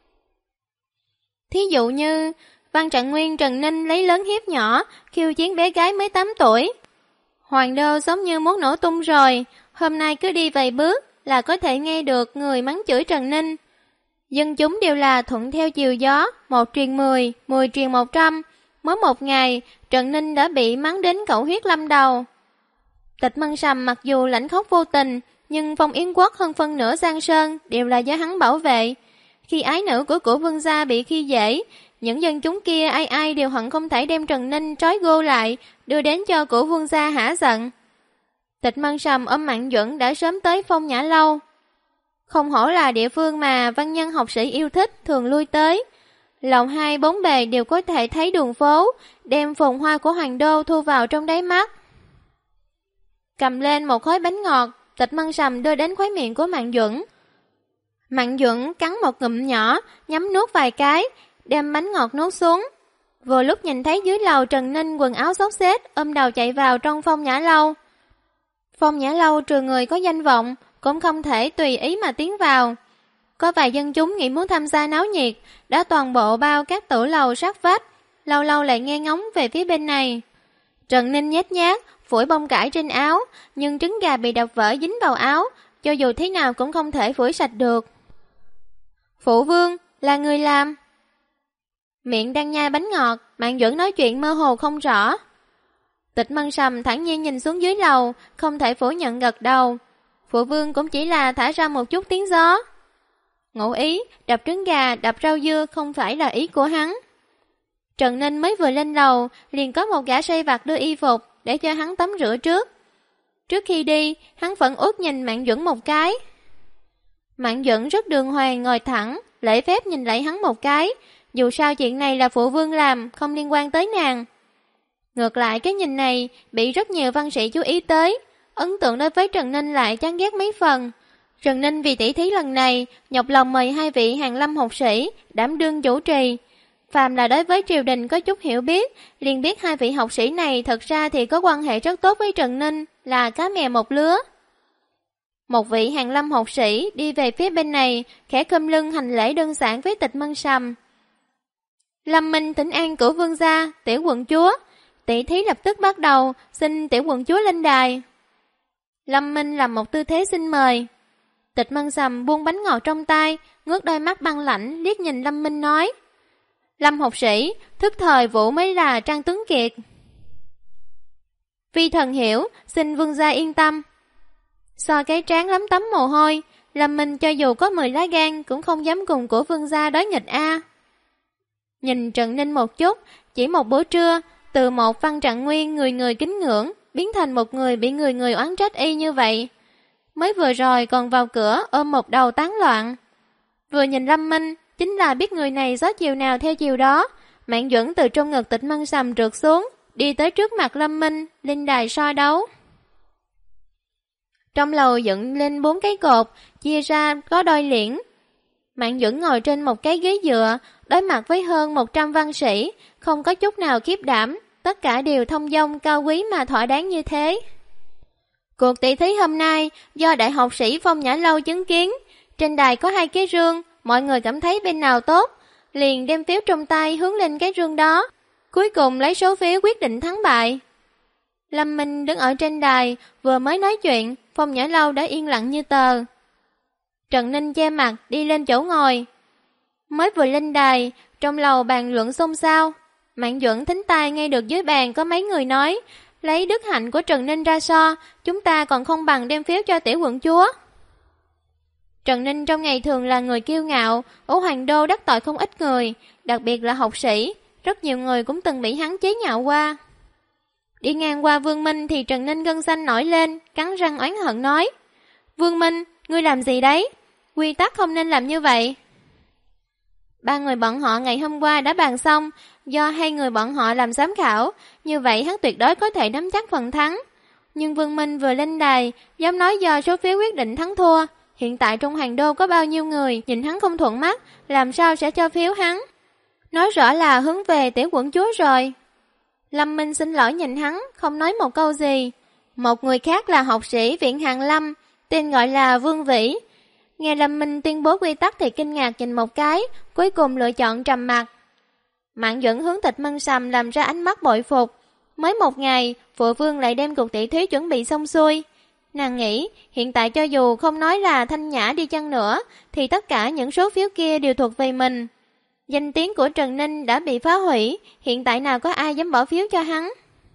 Thí dụ như, Văn Trạng Nguyên Trần Ninh lấy lớn hiếp nhỏ, khiêu chiến bé gái mới 8 tuổi. Hoàng Đô giống như muốn nổ tung rồi, hôm nay cứ đi vài bước là có thể nghe được người mắng chửi Trần Ninh. Dân chúng đều là thuận theo chiều gió, 1 truyền 10, 10 truyền 100. Mới một ngày, Trần Ninh đã bị mắng đến cẩu huyết lâm đầu. Tịch Mân Sầm mặc dù lãnh khóc vô tình, nhưng Phong Yến Quốc hơn phân nửa Giang Sơn đều là do hắn bảo vệ. Khi ái nữ của Cổ Vương gia bị khi dễ, những dân chúng kia ai ai đều hận không thể đem Trần Ninh trói gô lại, đưa đến cho Cổ Vương gia hả giận. Tịch Mân Sầm ôm Mạng Duẩn đã sớm tới Phong Nhã Lâu. Không hổ là địa phương mà văn nhân học sĩ yêu thích thường lui tới. Lầu 2 bốn bề đều có thể thấy đường phố, đem phồn hoa của Hoàng Đô thu vào trong đáy mắt. Cầm lên một khối bánh ngọt, Tịch Mân Sầm đưa đến khóe miệng của Mạng Duẩn. Mạng Duẩn cắn một ngụm nhỏ, nhắm nuốt vài cái, đem bánh ngọt nuốt xuống. Vừa lúc nhìn thấy dưới lầu Trần Ninh quần áo xốc xếch, ôm đầu chạy vào trong Phong Nhã Lâu. Phong Nhã Lâu trừ người có danh vọng, cũng không thể tùy ý mà tiến vào. Có vài dân chúng nghĩ muốn tham gia náo nhiệt, đã toàn bộ bao các tủ lầu sát vách, lâu lâu lại nghe ngóng về phía bên này. Trần Ninh nhét nhát, phủi bông cải trên áo, nhưng trứng gà bị đập vỡ dính vào áo, cho dù thế nào cũng không thể phủi sạch được. Phụ vương, là người làm. Miệng đang nhai bánh ngọt, Mạng Duẩn nói chuyện mơ hồ không rõ. Tịch Mân Sầm thản nhiên nhìn xuống dưới lầu, không thể phủ nhận gật đầu. Phụ vương cũng chỉ là thả ra một chút tiếng gió. Ngụ ý, đập trứng gà, đập rau dưa không phải là ý của hắn. Trần Ninh mới vừa lên lầu, liền có một gã sai vặt đưa y phục để cho hắn tắm rửa trước. Trước khi đi, hắn vẫn út nhìn Mạn Duẩn một cái. Mạn Duẩn rất đường hoàng ngồi thẳng, lễ phép nhìn lại hắn một cái, dù sao chuyện này là phụ vương làm, không liên quan tới nàng. Ngược lại cái nhìn này bị rất nhiều văn sĩ chú ý tới, ấn tượng đối với Trần Ninh lại chán ghét mấy phần. Trần Ninh vì tỷ thí lần này, nhọc lòng mời 2 vị Hàn Lâm học sĩ đảm đương chủ trì. Phàm là đối với triều đình có chút hiểu biết, liền biết 2 vị học sĩ này thật ra thì có quan hệ rất tốt với Trần Ninh, là cá mè một lứa. Một vị Hàn Lâm học sĩ đi về phía bên này, khẽ khom lưng hành lễ đơn giản với Tịch Mân Sầm. Lâm Minh thỉnh an cửu vương gia, tiểu quận chúa. Tỷ thí lập tức bắt đầu, xin tiểu quận chúa lên đài. Lâm Minh làm một tư thế xin mời. Tịch Mân Sầm buông bánh ngọt trong tay, ngước đôi mắt băng lãnh liếc nhìn Lâm Minh nói: Lâm học sĩ, thức thời vũ mới là Trang Tuấn Kiệt. Phi thần hiểu, xin vương gia yên tâm. So cái trán lấm tấm mồ hôi, Lâm Minh cho dù có 10 lá gan cũng không dám cùng của vương gia đối nghịch a. Nhìn Trần Ninh một chút, chỉ một bữa trưa, từ một Văn Trạng Nguyên người người kính ngưỡng, biến thành một người bị người người oán trách y như vậy. Mới vừa rồi còn vào cửa ôm một đầu tán loạn. Vừa nhìn Lâm Minh, chính là biết người này gió chiều nào theo chiều đó. Mạn Duẩn từ trong ngực Tịch Mân Sầm trượt xuống, đi tới trước mặt Lâm Minh, lên đài so đấu. Trong lầu dựng lên 4 cái cột, chia ra có đôi liễn. Mạn Duẩn ngồi trên một cái ghế dựa, đối mặt với hơn 100 văn sĩ, không có chút nào khiếp đảm, tất cả đều thông dong cao quý mà thỏa đáng như thế. Cuộc tỷ thí hôm nay do đại học sĩ Phong Nhã Lâu chứng kiến, trên đài có 2 cái rương, mọi người cảm thấy bên nào tốt, liền đem phiếu trong tay hướng lên cái rương đó, cuối cùng lấy số phiếu quyết định thắng bại. Lâm Minh đứng ở trên đài, vừa mới nói chuyện, Phong Nhã Lâu đã yên lặng như tờ. Trần Ninh che mặt đi lên chỗ ngồi. Mới vừa lên đài, trong lầu bàn luận xôn xao. Mạn Duẩn thính tai nghe được dưới bàn có mấy người nói, lấy đức hạnh của Trần Ninh ra so, chúng ta còn không bằng đem phiếu cho tiểu quận chúa. Trần Ninh trong ngày thường là người kiêu ngạo, ở Hoàng Đô đắc tội không ít người, đặc biệt là học sĩ, rất nhiều người cũng từng bị hắn chế nhạo qua. Đi ngang qua Vương Minh thì Trần Ninh gân xanh nổi lên, cắn răng oán hận nói: Vương Minh, ngươi làm gì đấy? Quy tắc không nên làm như vậy. 3 người bọn họ ngày hôm qua đã bàn xong, do 2 người bọn họ làm giám khảo, như vậy hắn tuyệt đối có thể nắm chắc phần thắng. Nhưng Vương Minh vừa lên đài, dám nói do số phiếu quyết định thắng thua. Hiện tại trong Hoàng Đô có bao nhiêu người nhìn hắn không thuận mắt, làm sao sẽ cho phiếu hắn? Nói rõ là hướng về tiểu quận chúa rồi. Lâm Minh xin lỗi nhìn hắn, không nói một câu gì. Một người khác là học sĩ Viện Hàn Lâm, tên gọi là Vương Vĩ. Nghe Lâm Minh tuyên bố quy tắc thì kinh ngạc nhìn một cái, cuối cùng lựa chọn trầm mặc. Mạn Duẩn hướng Tịch Mân Sầm làm ra ánh mắt bội phục. Mới một ngày, phụ vương lại đem cuộc tỷ thí chuẩn bị xong xuôi. Nàng nghĩ, hiện tại cho dù không nói là Thanh Nhã đi chăng nữa, thì tất cả những số phiếu kia đều thuộc về mình. Danh tiếng của Trần Ninh đã bị phá hủy, hiện tại nào có ai dám bỏ phiếu cho hắn.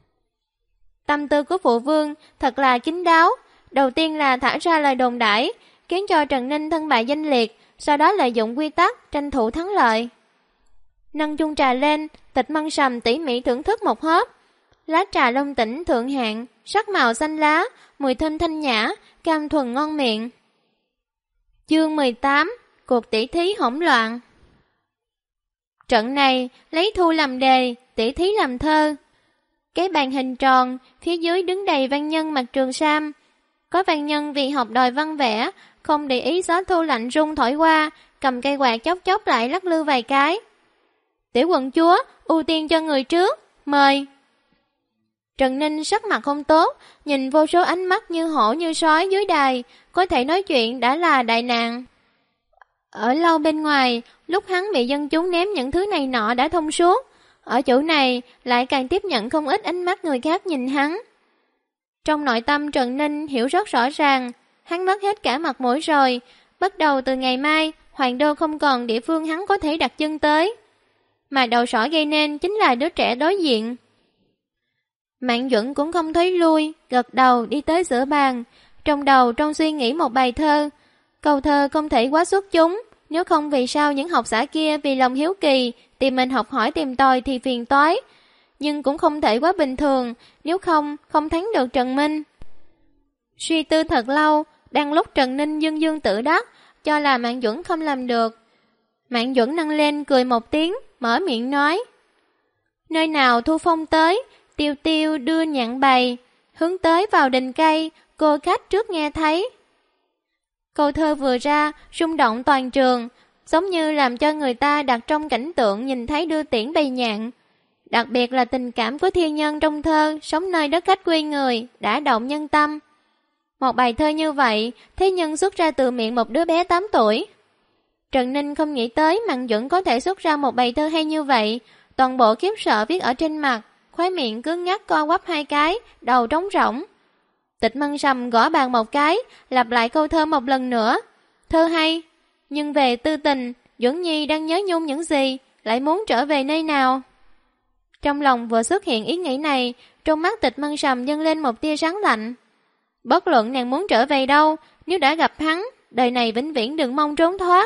Tâm tư của phụ vương thật là kín đáo. Đầu tiên là thả ra lời đồn đãi, khiến cho Trần Ninh thân bại danh liệt, sau đó lợi dụng quy tắc tranh thủ thắng lợi. Nâng chung trà lên, Tịch Mân Sầm tỉ mỉ thưởng thức một hớp. Lá trà Long Tỉnh thượng hạng, sắc màu xanh lá, mùi thơm thanh nhã, cam thuần ngon miệng. Chương 18, cuộc tỷ thí hỗn loạn. Trận này lấy thu làm đề, tỷ thí làm thơ. Cái bàn hình tròn, phía dưới đứng đầy văn nhân mặc trường sam. Có văn nhân vì học đòi văn vẽ, không để ý gió thu lạnh rung thổi qua, cầm cây quạt chốc chốc lại lắc lư vài cái. Tiểu quận chúa, ưu tiên cho người trước, mời. Trần Ninh sắc mặt không tốt, nhìn vô số ánh mắt như hổ như sói dưới đài, có thể nói chuyện đã là đại nạn. Ở lâu bên ngoài, lúc hắn bị dân chúng ném những thứ này nọ đã thông suốt, ở chỗ này lại càng tiếp nhận không ít ánh mắt người khác nhìn hắn. Trong nội tâm Trần Ninh hiểu rất rõ ràng, hắn mất hết cả mặt mũi rồi, bắt đầu từ ngày mai, Hoàng Đô không còn địa phương hắn có thể đặt chân tới. Mà đầu sỏ gây nên chính là đứa trẻ đối diện. Mạn Duẩn cũng không thấy lui, gật đầu đi tới giữa bàn, trong suy nghĩ một bài thơ. Câu thơ không thể quá xuất chúng, nếu không vì sao những học giả kia vì lòng hiếu kỳ tìm mình học hỏi tìm tòi thì phiền toái, nhưng cũng không thể quá bình thường, nếu không thắng được Trần Minh. Suy tư thật lâu, đang lúc Trần Ninh dương dương tự đắc, cho là Mạn Duẩn không làm được. Mạn Duẩn nâng lên cười một tiếng, mở miệng nói: Nơi nào thu phong tới, tiêu tiêu đưa nhạn bày, hướng tới vào đình cây, cô khách trước nghe thấy. Câu thơ vừa ra, rung động toàn trường, giống như làm cho người ta đặt trong cảnh tượng nhìn thấy đưa tiễn bầy nhạn. Đặc biệt là tình cảm của thiên nhân trong thơ, sống nơi đất khách quê người, đã động nhân tâm. Một bài thơ như vậy, thế nhưng xuất ra từ miệng một đứa bé 8 tuổi. Trần Ninh không nghĩ tới Mạn Duẩn có thể xuất ra một bài thơ hay như vậy, toàn bộ khiếp sợ viết ở trên mặt, khóe miệng cứng ngắc co quắp 2 cái, đầu trống rỗng. Tịch Mân Sầm gõ bàn một cái, lặp lại câu thơ một lần nữa. Thơ hay, nhưng về tư tình, Duẩn Nhi đang nhớ nhung những gì, lại muốn trở về nơi nào? Trong lòng vừa xuất hiện ý nghĩ này, trong mắt Tịch Mân Sầm dâng lên một tia sáng lạnh. Bất luận nàng muốn trở về đâu, nếu đã gặp hắn, đời này vĩnh viễn đừng mong trốn thoát.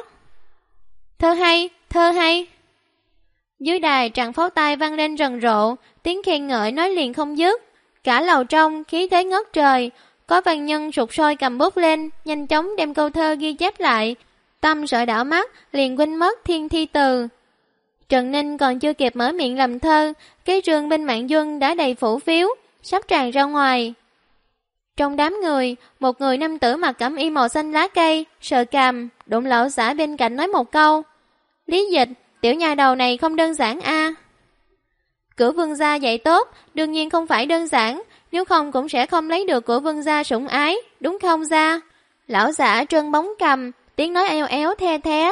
Thơ hay, thơ hay. Dưới đài tràng pháo tay vang lên rần rộ, tiếng khen ngợi nói liền không dứt. Cả lầu trong khí thế ngất trời, có văn nhân sụt sôi cầm bút lên, nhanh chóng đem câu thơ ghi chép lại. Tâm sợ đảo mắt, liền quên mất thiên thi từ. Trần Ninh còn chưa kịp mở miệng làm thơ, cái rương bên Mạn Duẩn đã đầy phủ phiếu, sắp tràn ra ngoài. Trong đám người, một người nam tử mặc cẩm y màu xanh lá cây, sờ cằm, đụng lão xã bên cạnh nói một câu: Lý Dịch, tiểu nhà đầu này không đơn giản a. Cửu vương gia dạy tốt, đương nhiên không phải đơn giản, nếu không cũng sẽ không lấy được của vương gia sủng ái, đúng không gia? Lão xã trơn bóng cằm, tiếng nói eo éo the thé.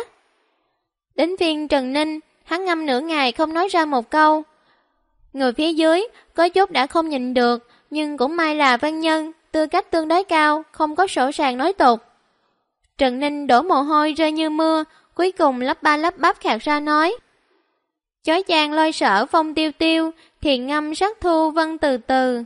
Đến phiên Trần Ninh, hắn ngâm nửa ngày không nói ra một câu. Người phía dưới, có chút đã không nhìn được, nhưng cũng may là văn nhân, tư cách tương đối cao, không có sổ sàng nói tục. Trần Ninh đổ mồ hôi rơi như mưa, cuối cùng lắp ba lắp bắp khạc ra nói: Chói chang lôi sở phong tiêu tiêu, thiền ngâm sắc thu vân từ từ.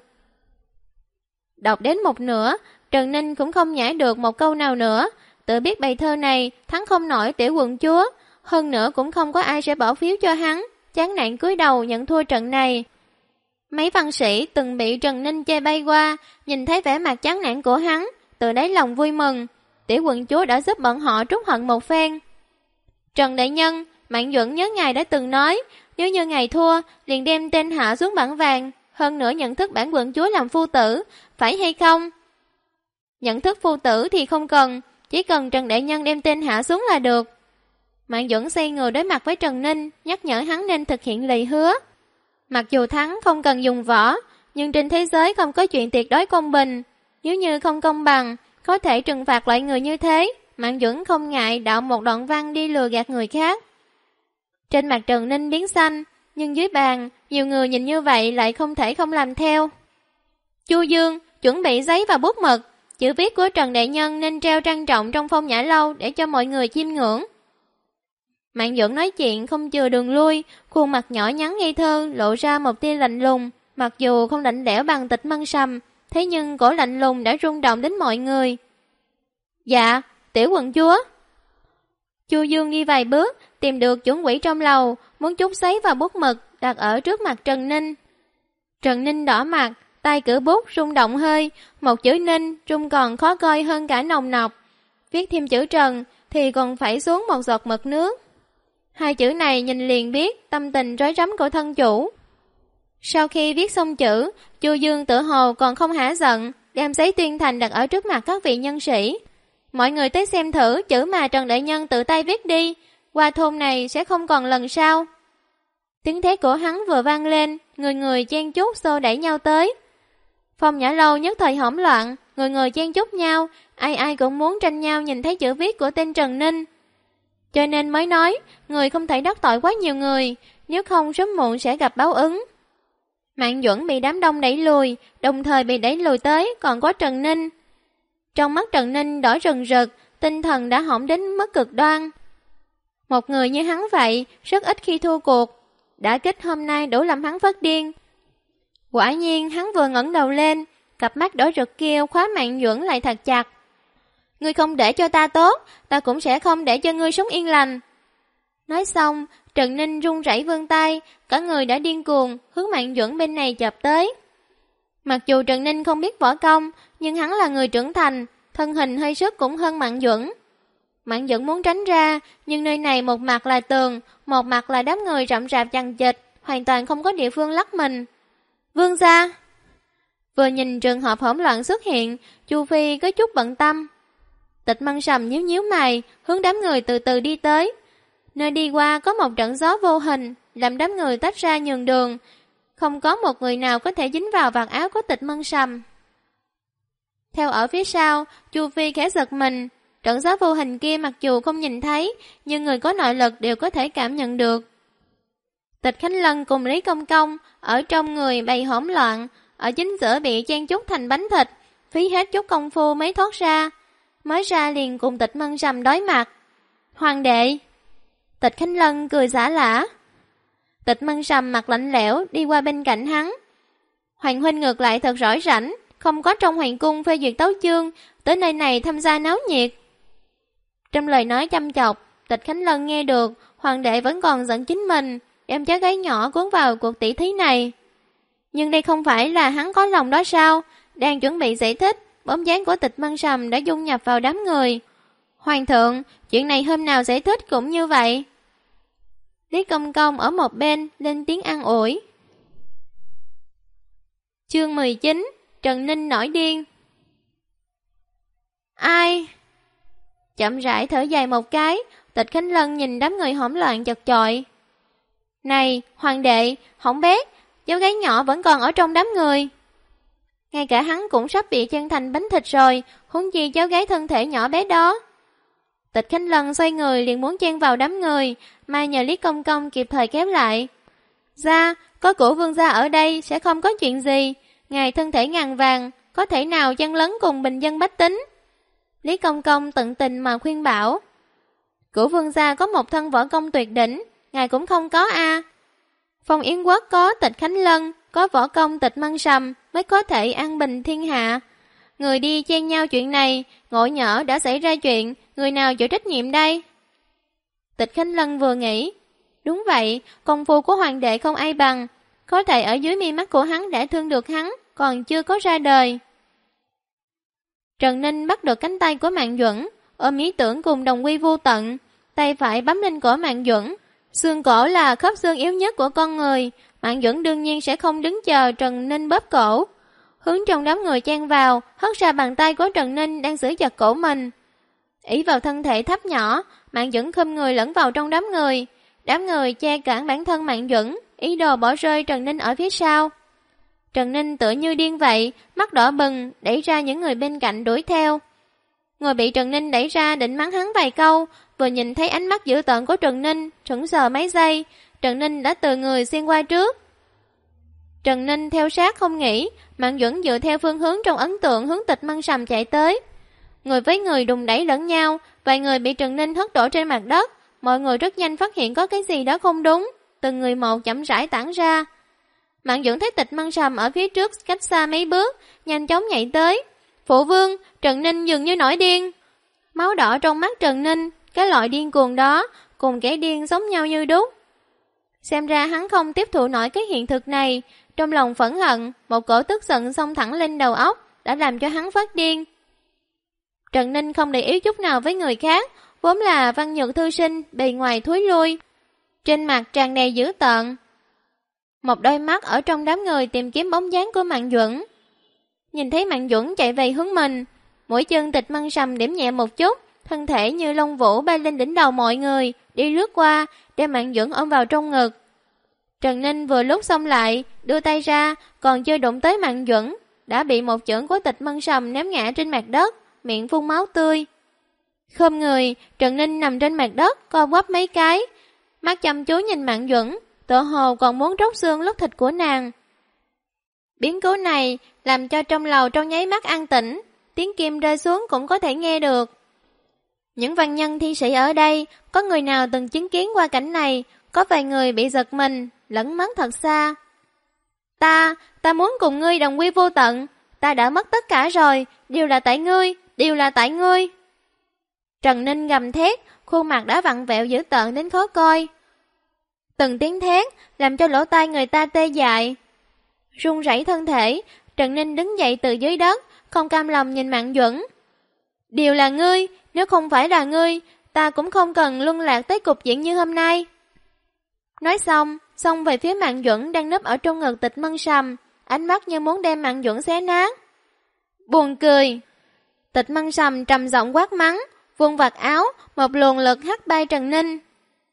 Đọc đến một nửa, Trần Ninh cũng không nhảy được một câu nào nữa, tự biết bài thơ này thắng không nổi tiểu quận chúa, hơn nữa cũng không có ai sẽ bỏ phiếu cho hắn, chán nản cúi đầu nhận thua trận này. Mấy văn sĩ từng bị Trần Ninh chê bay qua, nhìn thấy vẻ mặt chán nản của hắn, từ đáy lòng vui mừng, tiểu quận chúa đã giúp bọn họ trút hận một phen. Trần đại nhân, Mạn Duẩn nhớ ngài đã từng nói, nếu như ngài thua, liền đem tên hạ xuống bảng vàng, hơn nữa nhận thức bản quận chúa làm phu tử, phải hay không? Nhận thức phu tử thì không cần, chỉ cần Trần đại nhân đem tên hạ xuống là được. Mạn Duẩn xoay người đối mặt với Trần Ninh, nhắc nhở hắn nên thực hiện lời hứa. Mặc dù thắng không cần dùng võ, nhưng trên thế giới không có chuyện tuyệt đối công bình. Nếu như không công bằng, có thể trừng phạt loại người như thế. Mạn Duẩn không ngại đạo một đoạn văn đi lừa gạt người khác. Trên mặt Trần Ninh biến xanh, nhưng dưới bàn, nhiều người nhìn như vậy lại không thể không làm theo. Chu Dương chuẩn bị giấy và bút mực, chữ viết của Trần đại nhân nên treo trang trọng trong phong nhã lâu để cho mọi người chiêm ngưỡng. Mạn Duẩn nói chuyện không chừa đường lui, khuôn mặt nhỏ nhắn ngây thơ lộ ra một tia lạnh lùng, mặc dù không lạnh lẽo bằng Tịch Mân Sầm, thế nhưng cổ lạnh lùng đã rung động đến mọi người. Dạ, tiểu quận chúa. Chu Dương đi vài bước, tìm được chuẩn quỹ trong lầu, muốn chút giấy và bút mực đặt ở trước mặt Trần Ninh. Trần Ninh đỏ mặt, tay cử bút rung động hơi, một chữ Ninh rung còn khó coi hơn cả nồng nọc. Viết thêm chữ Trần thì còn phải xuống một giọt mực nước. Hai chữ này nhìn liền biết tâm tình rối rắm của thân chủ. Sau khi viết xong chữ, Chu Dương tự hồ còn không hả giận, đem giấy tuyên thành đặt ở trước mặt các vị nhân sĩ. Mọi người tới xem thử chữ mà Trần đại nhân tự tay viết đi, qua thôn này sẽ không còn lần sau. Tiếng thét của hắn vừa vang lên, người người chen chúc xô đẩy nhau tới. Phong nhã lâu nhất thời hỗn loạn, người người chen chúc nhau, ai ai cũng muốn tranh nhau nhìn thấy chữ viết của tên Trần Ninh. Cho nên mới nói, người không thể đắc tội quá nhiều người, nếu không sớm muộn sẽ gặp báo ứng. Mạn Duẩn bị đám đông đẩy lùi, đồng thời bị đẩy lùi tới còn có Trần Ninh. Trong mắt Trần Ninh đỏ rừng rực, tinh thần đã hỏng đến mức cực đoan. Một người như hắn vậy, rất ít khi thua cuộc, đã kích hôm nay đủ làm hắn phát điên. Quả nhiên hắn vừa ngẩng đầu lên, cặp mắt đỏ rực kia khóa Mạn Duẩn lại thật chặt. Ngươi không để cho ta tốt, ta cũng sẽ không để cho ngươi sống yên lành. Nói xong, Trần Ninh run rẩy vươn tay, cả người đã điên cuồng, hướng Mạn Duẩn bên này chộp tới. Mặc dù Trần Ninh không biết võ công, nhưng hắn là người trưởng thành, thân hình hơi sức cũng hơn Mạn Duẩn. Mạn Duẩn muốn tránh ra, nhưng nơi này một mặt là tường, một mặt là đám người rậm rạp chằng chịt, hoàn toàn không có địa phương lắc mình. Vương gia! Vừa nhìn trường hợp hỗn loạn xuất hiện, Chu Phi có chút bận tâm. Tịch Mân Sầm nhíu nhíu mày, hướng đám người từ từ đi tới. Nơi đi qua có một trận gió vô hình, làm đám người tách ra nhường đường. Không có một người nào có thể dính vào vạt áo của Tịch Mân Sầm. Theo ở phía sau, Chu Phi khẽ giật mình. Trận gió vô hình kia mặc dù không nhìn thấy, nhưng người có nội lực đều có thể cảm nhận được. Tịch Khánh Lân cùng Lý Công Công ở trong người bày hỗn loạn, ở chính giữa bị chen chúc thành bánh thịt, phí hết chút công phu mới thoát ra. Mới ra liền cùng Tịch Mân Sầm đối mặt. Hoàng đệ! Tịch Khánh Lân cười giả lả. Tịch Mân Sầm mặt lạnh lẽo đi qua bên cạnh hắn. Hoàng huynh ngược lại thật rỗi rảnh, không có trong hoàng cung phê duyệt tấu chương, tới nơi này tham gia náo nhiệt. Trong lời nói chăm chọc, Tịch Khánh Lân nghe được hoàng đệ vẫn còn giận chính mình, đem cháu gái nhỏ cuốn vào cuộc tỷ thí này. Nhưng đây không phải là hắn có lòng đó sao? Đang chuẩn bị giải thích, bóng dáng của Tịch Mân Sầm đã dung nhập vào đám người. Hoàng thượng, chuyện này hôm nào giải thích cũng như vậy. Lý Công Công ở một bên lên tiếng an ủi. Chương 19, Trần Ninh nổi điên. Ai? Chậm rãi thở dài một cái, Tịch Khánh Lân nhìn đám người hỗn loạn chật chội. Này, hoàng đệ, hỏng bét, cháu gái nhỏ vẫn còn ở trong đám người. Ngay cả hắn cũng sắp bị chân thành bánh thịt rồi, huống chi cháu gái thân thể nhỏ bé đó. Tịch Khánh Lân xoay người liền muốn chen vào đám người, mà nhờ Lý Công Công kịp thời kéo lại. Ra, có của vương gia ở đây sẽ không có chuyện gì, ngài thân thể ngàn vàng, có thể nào chen lấn cùng bình dân bách tính. Lý Công Công tận tình mà khuyên bảo. Của vương gia có một thân võ công tuyệt đỉnh, ngài cũng không có a. Phong Yến Quốc có Tịch Khánh Lân, có võ công Tịch Mân Sầm mới có thể an bình thiên hạ. Người đi chen nhau chuyện này, ngộ nhỡ đã xảy ra chuyện, người nào chịu trách nhiệm đây? Tịch Khánh Lân vừa nghĩ, đúng vậy, công phu của hoàng đệ không ai bằng, có thể ở dưới mi mắt của hắn đã thương được hắn, còn chưa có ra đời. Trần Ninh bắt được cánh tay của Mạn Duẩn, ôm ý tưởng cùng đồng quy vô tận, tay phải bấm lên cổ Mạn Duẩn. Xương cổ là khớp xương yếu nhất của con người, Mạn Duẩn đương nhiên sẽ không đứng chờ Trần Ninh bóp cổ. Hướng trong đám người chen vào, hất ra bàn tay của Trần Ninh đang giữ chặt cổ mình. Ỷ vào thân thể thấp nhỏ, Mạn Duẩn khum người lẫn vào trong đám người. Đám người che cản bản thân Mạn Duẩn, ý đồ bỏ rơi Trần Ninh ở phía sau. Trần Ninh tựa như điên vậy, mắt đỏ bừng, đẩy ra những người bên cạnh đuổi theo. Người bị Trần Ninh đẩy ra định mắng hắn vài câu, vừa nhìn thấy ánh mắt dữ tợn của Trần Ninh, sững sờ mấy giây, Trần Ninh đã từ người xuyên qua trước. Trần Ninh theo sát không nghĩ, Mạn Duẩn dựa theo phương hướng trong ấn tượng hướng Tịch Mân Sầm chạy tới. Người với người đùng đẩy lẫn nhau, vài người bị Trần Ninh hất đổ trên mặt đất, mọi người rất nhanh phát hiện có cái gì đó không đúng, từng người một chậm rãi tản ra. Mạn Duẩn thấy Tịch Mân Sầm ở phía trước cách xa mấy bước, nhanh chóng nhảy tới. Phụ vương, Trần Ninh dường như nổi điên. Máu đỏ trong mắt Trần Ninh, cái loại điên cuồng đó, cùng kẻ điên giống nhau như đúc. Xem ra hắn không tiếp thụ nổi cái hiện thực này, trong lòng phẫn hận, một cổ tức giận xông thẳng lên đầu óc, đã làm cho hắn phát điên. Trần Ninh không để ý chút nào với người khác, vốn là văn nhược thư sinh, bề ngoài thúi lui. Trên mặt tràn đầy dữ tợn. Một đôi mắt ở trong đám người tìm kiếm bóng dáng của Mạn Duẩn. Nhìn thấy Mạn Duẩn chạy về hướng mình, mũi chân Tịch Mân Sầm điểm nhẹ một chút, thân thể như lông vũ bay lên đỉnh đầu mọi người, đi lướt qua, đem Mạn Duẩn ôm vào trong ngực. Trần Ninh vừa lúc xông lại, đưa tay ra, còn chưa đụng tới Mạn Duẩn, đã bị một chưởng của Tịch Mân Sầm ném ngã trên mặt đất, miệng phun máu tươi. Khom người, Trần Ninh nằm trên mặt đất, co quắp mấy cái, mắt chăm chú nhìn Mạn Duẩn, tựa hồ còn muốn tróc xương lóc thịt của nàng. Biến cố này làm cho trong lầu trong nháy mắt an tĩnh, tiếng kim rơi xuống cũng có thể nghe được. Những văn nhân thi sĩ ở đây, có người nào từng chứng kiến qua cảnh này, có vài người bị giật mình, lẫn mất thật xa. Ta muốn cùng ngươi đồng quy vô tận, ta đã mất tất cả rồi, đều là tại ngươi, đều là tại ngươi. Trần Ninh gầm thét, khuôn mặt đã vặn vẹo dữ tợn đến khó coi. Từng tiếng thét làm cho lỗ tai người ta tê dại. Run rẩy thân thể, Trần Ninh đứng dậy từ dưới đất, không cam lòng nhìn Mạn Duẩn. Điều là ngươi, nếu không phải là ngươi, ta cũng không cần luân lạc tới cục diện như hôm nay. Nói xong, xông về phía Mạn Duẩn đang núp ở trong ngực Tịch Mân Sầm, ánh mắt như muốn đem Mạn Duẩn xé nát. Buồn cười. Tịch Mân Sầm trầm giọng quát mắng, vung vạt áo, một luồng lực hất bay Trần Ninh.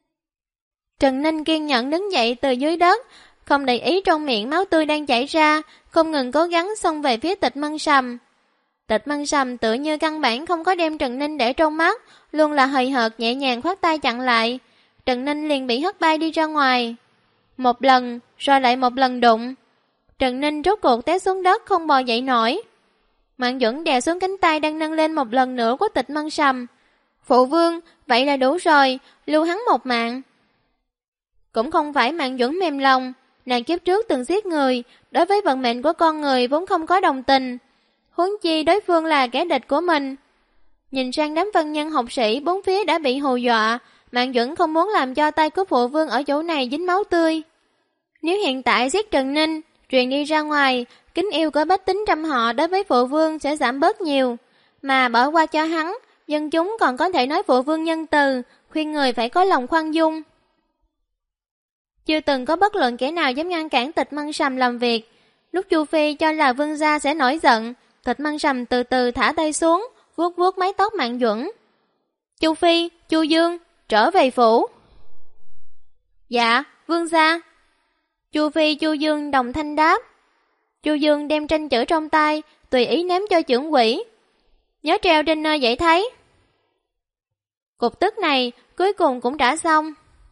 Trần Ninh kiên nhẫn đứng dậy từ dưới đất, không để ý trong miệng máu tươi đang chảy ra, không ngừng cố gắng xông về phía Tịch Mân Sầm. Tịch Mân Sầm tự như căn bản không có đem Trần Ninh để trong mắt, luôn là hời hợt nhẹ nhàng khoát tay chặn lại. Trần Ninh liền bị hất bay đi ra ngoài. Một lần, rồi lại một lần đụng. Trần Ninh rốt cuộc té xuống đất không bò dậy nổi. Mạn Duẩn đè xuống cánh tay đang nâng lên một lần nữa của Tịch Mân Sầm. Phụ vương, vậy là đủ rồi, lưu hắn một mạng. Cũng không phải Mạn Duẩn mềm lòng, nàng kiếp trước từng giết người, đối với vận mệnh của con người vốn không có đồng tình. Huống chi đối phương là kẻ địch của mình. Nhìn sang đám văn nhân học sĩ bốn phía đã bị hù dọa, Mạn Duẩn không muốn làm cho tay của phụ vương ở chỗ này dính máu tươi. Nếu hiện tại giết Trần Ninh, truyền đi ra ngoài, kính yêu của bách tính trăm họ đối với phụ vương sẽ giảm bớt nhiều. Mà bỏ qua cho hắn, dân chúng còn có thể nói phụ vương nhân từ, khuyên người phải có lòng khoan dung. Chưa từng có bất luận kẻ nào dám ngăn cản Tịch Mân Sầm làm việc. Lúc Chu Phi cho là vương gia sẽ nổi giận, Tịch Mân Sầm từ từ thả tay xuống, vuốt vuốt mái tóc Mạn Duẩn. Chu Phi, Chu Dương, trở về phủ. Dạ, vương gia. Chu Phi, Chu Dương đồng thanh đáp. Chu Dương đem tranh chữ trong tay, tùy ý ném cho trưởng quỹ. Nhớ treo trên nơi dễ thấy. Cục tức này cuối cùng cũng đã xong.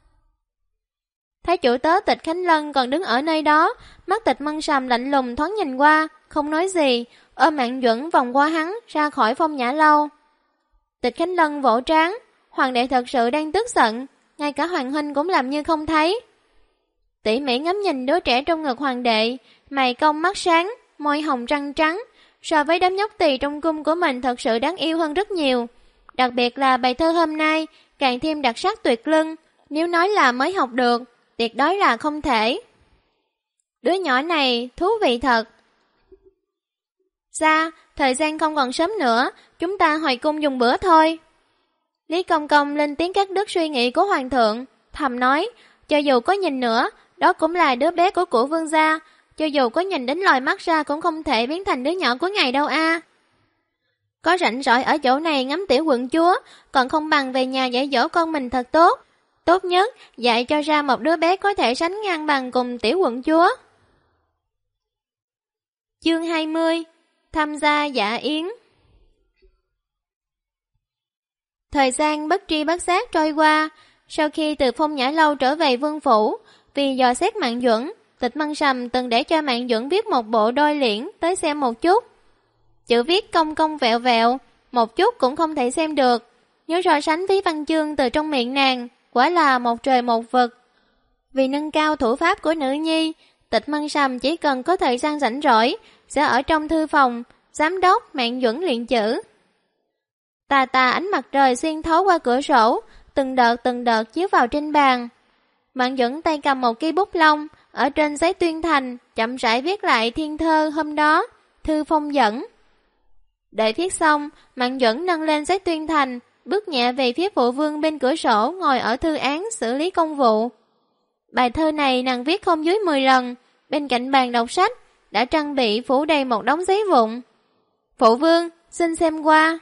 Thấy chủ tớ Tịch Khánh Lân còn đứng ở nơi đó, mắt Tịch Mân Sầm lạnh lùng thoáng nhìn qua, không nói gì, ôm Mạn Duẩn vòng qua hắn ra khỏi Phong Nhã Lâu. Tịch Khánh Lân vỗ trán, hoàng đệ thật sự đang tức giận, ngay cả hoàng huynh cũng làm như không thấy. Tỉ mỉ ngắm nhìn đứa trẻ trong ngực hoàng đệ, mày cong mắt sáng, môi hồng răng trắng, so với đám nhóc tỳ trong cung của mình thật sự đáng yêu hơn rất nhiều. Đặc biệt là bài thơ hôm nay, càng thêm đặc sắc tuyệt luân, nếu nói là mới học được, tuyệt đối là không thể. Đứa nhỏ này thú vị thật. Ra, thời gian không còn sớm nữa, chúng ta hồi cung dùng bữa thôi. Lý Công Công lên tiếng cắt đứt suy nghĩ của hoàng thượng, thầm nói, cho dù có nhìn nữa, đó cũng là đứa bé của cụ vương gia, cho dù có nhìn đến lòi mắt ra cũng không thể biến thành đứa nhỏ của ngài đâu a. Có rảnh rỗi ở chỗ này ngắm tiểu quận chúa, còn không bằng về nhà dạy dỗ con mình thật tốt. Tốt nhất, dạy cho ra một đứa bé có thể sánh ngang bằng cùng tiểu quận chúa. Chương 20. Tham gia dạ yến. Thời gian bất tri bất giác trôi qua, sau khi từ Phong Nhã Lâu trở về vương phủ, vì dò xét Mạn Duẩn, Tịch Mân Sầm từng để cho Mạn Duẩn viết một bộ đôi liễn tới xem một chút. Chữ viết cong cong vẹo vẹo, một chút cũng không thể xem được. Nếu so sánh với văn chương từ trong miệng nàng, quả là một trời một vực. Vì nâng cao thủ pháp của nữ nhi, Tịch Mân Sầm chỉ cần có thời gian rảnh rỗi, sẽ ở trong thư phòng, giám đốc Mạn Duẩn luyện chữ. Tà tà ánh mặt trời xuyên thấu qua cửa sổ, từng đợt chiếu vào trên bàn. Mạn Duẩn tay cầm một cây bút lông, ở trên giấy tuyên thành, chậm rãi viết lại thiên thơ hôm đó, thư phong dẫn. Đợi viết xong, Mạn Duẩn nâng lên giấy tuyên thành, bước nhẹ về phía phụ vương bên cửa sổ ngồi ở thư án xử lý công vụ. Bài thơ này nàng viết không dưới 10 lần, bên cạnh bàn đọc sách, đã trang bị phủ đầy một đống giấy vụn. Phụ vương, xin xem qua.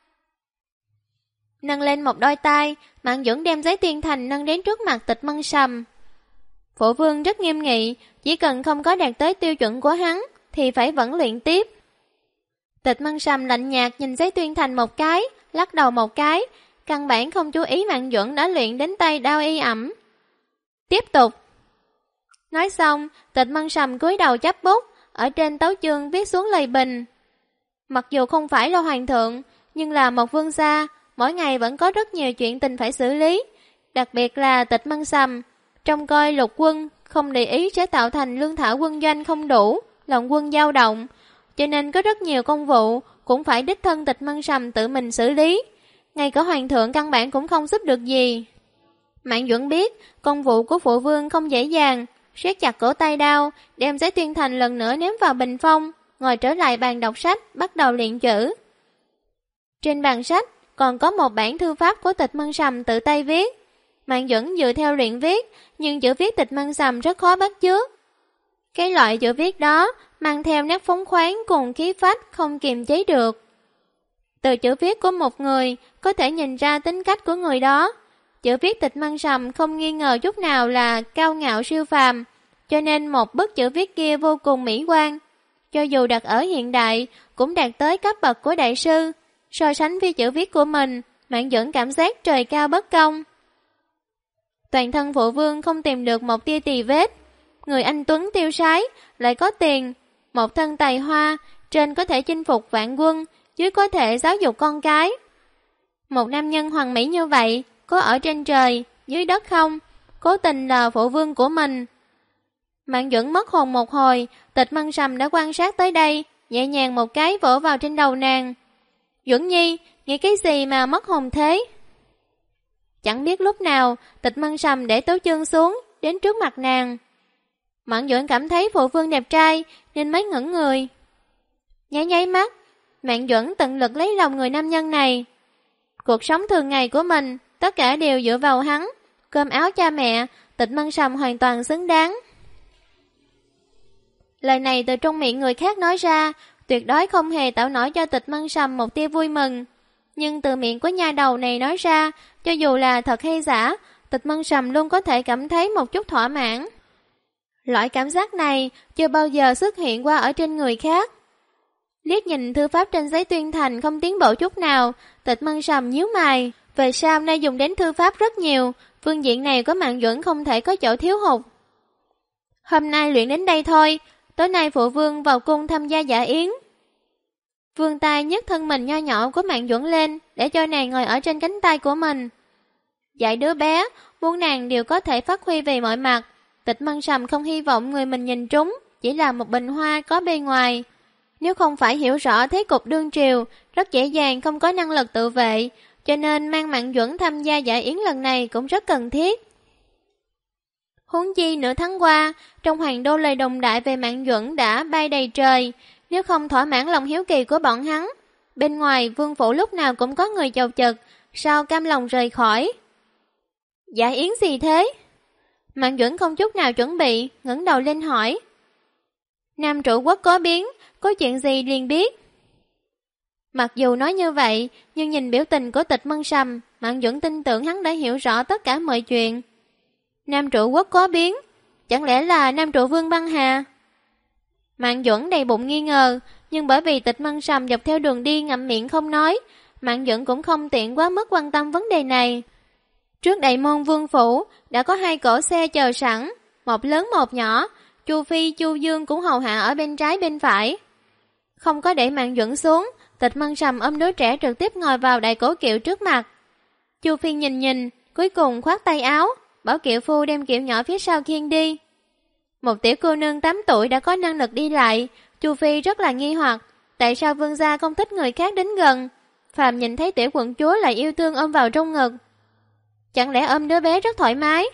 Nâng lên một đôi tay, Mạn Duẩn đem giấy tuyên thành nâng đến trước mặt Tịch Mân Sầm. Phụ vương rất nghiêm nghị, chỉ cần không có đạt tới tiêu chuẩn của hắn, thì phải vẫn luyện tiếp. Tịch Mân Sầm lạnh nhạt nhìn giấy tuyên thành một cái, lắc đầu một cái, căn bản không chú ý Mạn Duẩn đã luyện đến tay đau y ẩm. Tiếp tục. Nói xong, Tịch Mân Sầm cúi đầu chắp bút, ở trên tấu chương viết xuống lời bình. Mặc dù không phải là hoàng thượng, nhưng là một vương gia, mỗi ngày vẫn có rất nhiều chuyện tình phải xử lý, đặc biệt là Tịch Mân Sầm. Trông coi lục quân, không để ý sẽ tạo thành lương thảo quân doanh không đủ, lòng quân dao động, cho nên có rất nhiều công vụ cũng phải đích thân Tịch Mân Sầm tự mình xử lý. ngay cả hoàng thượng căn bản cũng không giúp được gì. Mạn Duẩn biết công vụ của phụ vương không dễ dàng, siết chặt cổ tay đao, đem Giấy Tuyên Thành lần nữa ném vào bình phong, ngồi trở lại bàn đọc sách, bắt đầu luyện chữ. Trên bàn sách còn có một bản thư pháp của Tịch Mân Sầm tự tay viết. Mạn Duẩn dựa theo luyện viết, nhưng chữ viết Tịch Mân Sầm rất khó bắt chước. Cái loại chữ viết đó mang theo nét phóng khoáng cùng khí phách không kiềm chế được. Từ chữ viết của một người có thể nhìn ra tính cách của người đó. Chữ viết Tịch Mân Sầm không nghi ngờ chút nào là cao ngạo siêu phàm, cho nên một bức chữ viết kia vô cùng mỹ quan. Cho dù đặt ở hiện đại cũng đạt tới cấp bậc của đại sư. So sánh với chữ viết của mình, Mạn Duẩn cảm giác trời cao bất công. Toàn thân phụ vương không tìm được một tia tì vết. Người anh tuấn tiêu sái, lại có tiền, một thân tài hoa, trên có thể chinh phục vạn quân, dưới có thể giáo dục con cái. Một nam nhân hoàn mỹ như vậy, có ở trên trời, dưới đất không, cố tình là phụ vương của mình. Mạn Duẩn mất hồn một hồi, Tịch Mân Sầm đã quan sát tới đây, nhẹ nhàng một cái vỗ vào trên đầu nàng. Duẩn Nhi, nghĩ cái gì mà mất hồn thế? Chẳng biết lúc nào, Tịch Mân Sầm để tấu chân xuống, đến trước mặt nàng. Mạn Duẩn cảm thấy phụ vương đẹp trai, nên mới ngẩn người. Nháy nháy mắt, Mạn Duẩn tận lực lấy lòng người nam nhân này. Cuộc sống thường ngày của mình, tất cả đều dựa vào hắn. Cơm áo cha mẹ, Tịch Mân Sầm hoàn toàn xứng đáng. Lời này từ trong miệng người khác nói ra, tuyệt đối không hề tạo nổi cho Tịch Mân Sầm một tia vui mừng. Nhưng từ miệng của nha đầu này nói ra, cho dù là thật hay giả, Tịch Mân Sầm luôn có thể cảm thấy một chút thỏa mãn. Loại cảm giác này chưa bao giờ xuất hiện qua ở trên người khác. Liếc nhìn thư pháp trên giấy tuyên thành không tiến bộ chút nào, Tịch Mân Sầm nhíu mày. Về sau nay dùng đến thư pháp rất nhiều, phương diện này của Mạn Duẩn không thể có chỗ thiếu hụt. Hôm nay luyện đến đây thôi, tối nay phụ vương vào cung tham gia dạ yến. Vương tay nhấc thân mình nho nhỏ của Mạn Duẩn lên, để cho nàng ngồi ở trên cánh tay của mình. Dạy đứa bé, muốn nàng đều có thể phát huy về mọi mặt. Tịch Mân Sầm không hy vọng người mình nhìn trúng, chỉ là một bình hoa có bề ngoài. Nếu không phải hiểu rõ thế cục đương triều, rất dễ dàng không có năng lực tự vệ, cho nên mang Mạn Duẩn tham gia dạ yến lần này cũng rất cần thiết. Huống chi nửa tháng qua, trong hoàng đô lời đồn đại về Mạn Duẩn đã bay đầy trời, nếu không thỏa mãn lòng hiếu kỳ của bọn hắn. Bên ngoài vương phủ lúc nào cũng có người chầu chực, sao cam lòng rời khỏi. Dạ yến gì thế? Mạn Duẩn không chút nào chuẩn bị, ngẩng đầu lên hỏi. Nam trụ quốc có biến, có chuyện gì liền biết. Mặc dù nói như vậy, nhưng nhìn biểu tình của Tịch Mân Sầm, Mạn Duẩn tin tưởng hắn đã hiểu rõ tất cả mọi chuyện. Nam trụ quốc có biến, chẳng lẽ là Nam trụ vương băng hà? Mạn Duẩn đầy bụng nghi ngờ, nhưng bởi vì Tịch Mân Sầm dọc theo đường đi ngậm miệng không nói, Mạn Duẩn cũng không tiện quá mức quan tâm vấn đề này. Trước đại môn vương phủ đã có 2 cỗ xe chờ sẵn, một lớn một nhỏ, Chu Phi, Chu Dương cũng hầu hạ ở bên trái bên phải. Không có để Mạn Duẩn xuống, Tịch Mân Sầm ôm đứa trẻ trực tiếp ngồi vào đại cổ kiệu trước mặt. Chu Phi nhìn nhìn, cuối cùng khoát tay áo, bảo kiệu phu đem kiệu nhỏ phía sau khiêng đi. Một tiểu cô nương 8 tuổi đã có năng lực đi lại, Chu Phi rất là nghi hoặc, tại sao vương gia không thích người khác đến gần, phàm nhìn thấy tiểu quận chúa lại yêu thương ôm vào trong ngực. Chẳng lẽ ôm đứa bé rất thoải mái?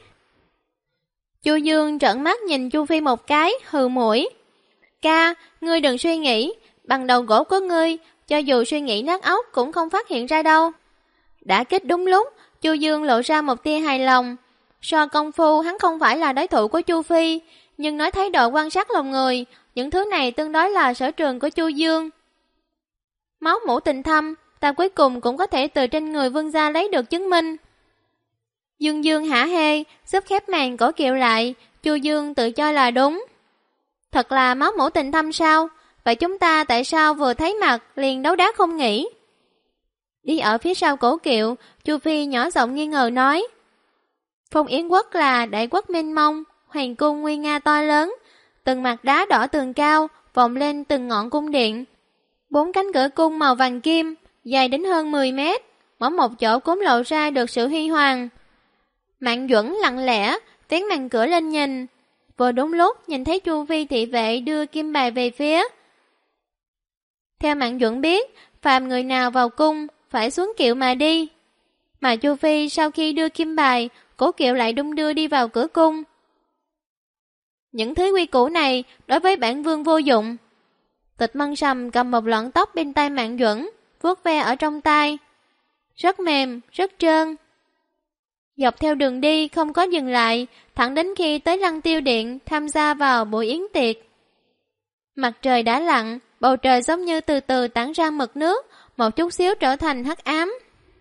Chu Dương trợn mắt nhìn Chu Phi một cái, hừ mũi. Ca, ngươi đừng suy nghĩ, bằng đầu gỗ của ngươi, cho dù suy nghĩ nát óc cũng không phát hiện ra đâu. Đã kích đúng lúc, Chu Dương lộ ra một tia hài lòng. So công phu hắn không phải là đối thủ của Chu Phi, nhưng nói thái độ quan sát lòng người, những thứ này tương đối là sở trường của Chu Dương. Máu mủ tình thâm, ta cuối cùng cũng có thể từ trên người vương gia lấy được chứng minh. Dương Dương hả hê, giúp khép màn cổ kiệu lại, Chu Dương tự cho là đúng. Thật là máu mủ tình thâm sao? Vậy chúng ta tại sao vừa thấy mặt liền đấu đá không nghỉ? Đi ở phía sau cổ kiệu, Chu Phi nhỏ giọng nghi ngờ nói. Phong Yến quốc là đại quốc mênh mông, hoàng cung nguy nga to lớn, từng mặt đá đỏ tường cao, vòng lên từng ngọn cung điện. 4 cánh cửa cung màu vàng kim, dài đến hơn 10 mét, mỗi một chỗ cũng lộ ra được sự huy hoàng. Mạn Duẩn lặng lẽ, vén màn cửa lên nhìn. Vừa đúng lúc nhìn thấy Chu Phi thị vệ đưa kim bài về phía. Theo Mạn Duẩn biết, phàm người nào vào cung, phải xuống kiệu mà đi. Mà Chu Phi sau khi đưa kim bài, cổ kiệu lại đung đưa đi vào cửa cung. Những thứ quy củ này đối với bản vương vô dụng. Tịch Mân Sầm cầm một lọn tóc bên tay Mạn Duẩn, vuốt ve ở trong tay. Rất mềm, rất trơn. Dọc theo đường đi không có dừng lại, thẳng đến khi tới Lăng Tiêu Điện tham gia vào buổi yến tiệc. Mặt trời đã lặn, bầu trời giống như từ từ tản ra mực nước, một chút xíu trở thành hắc ám.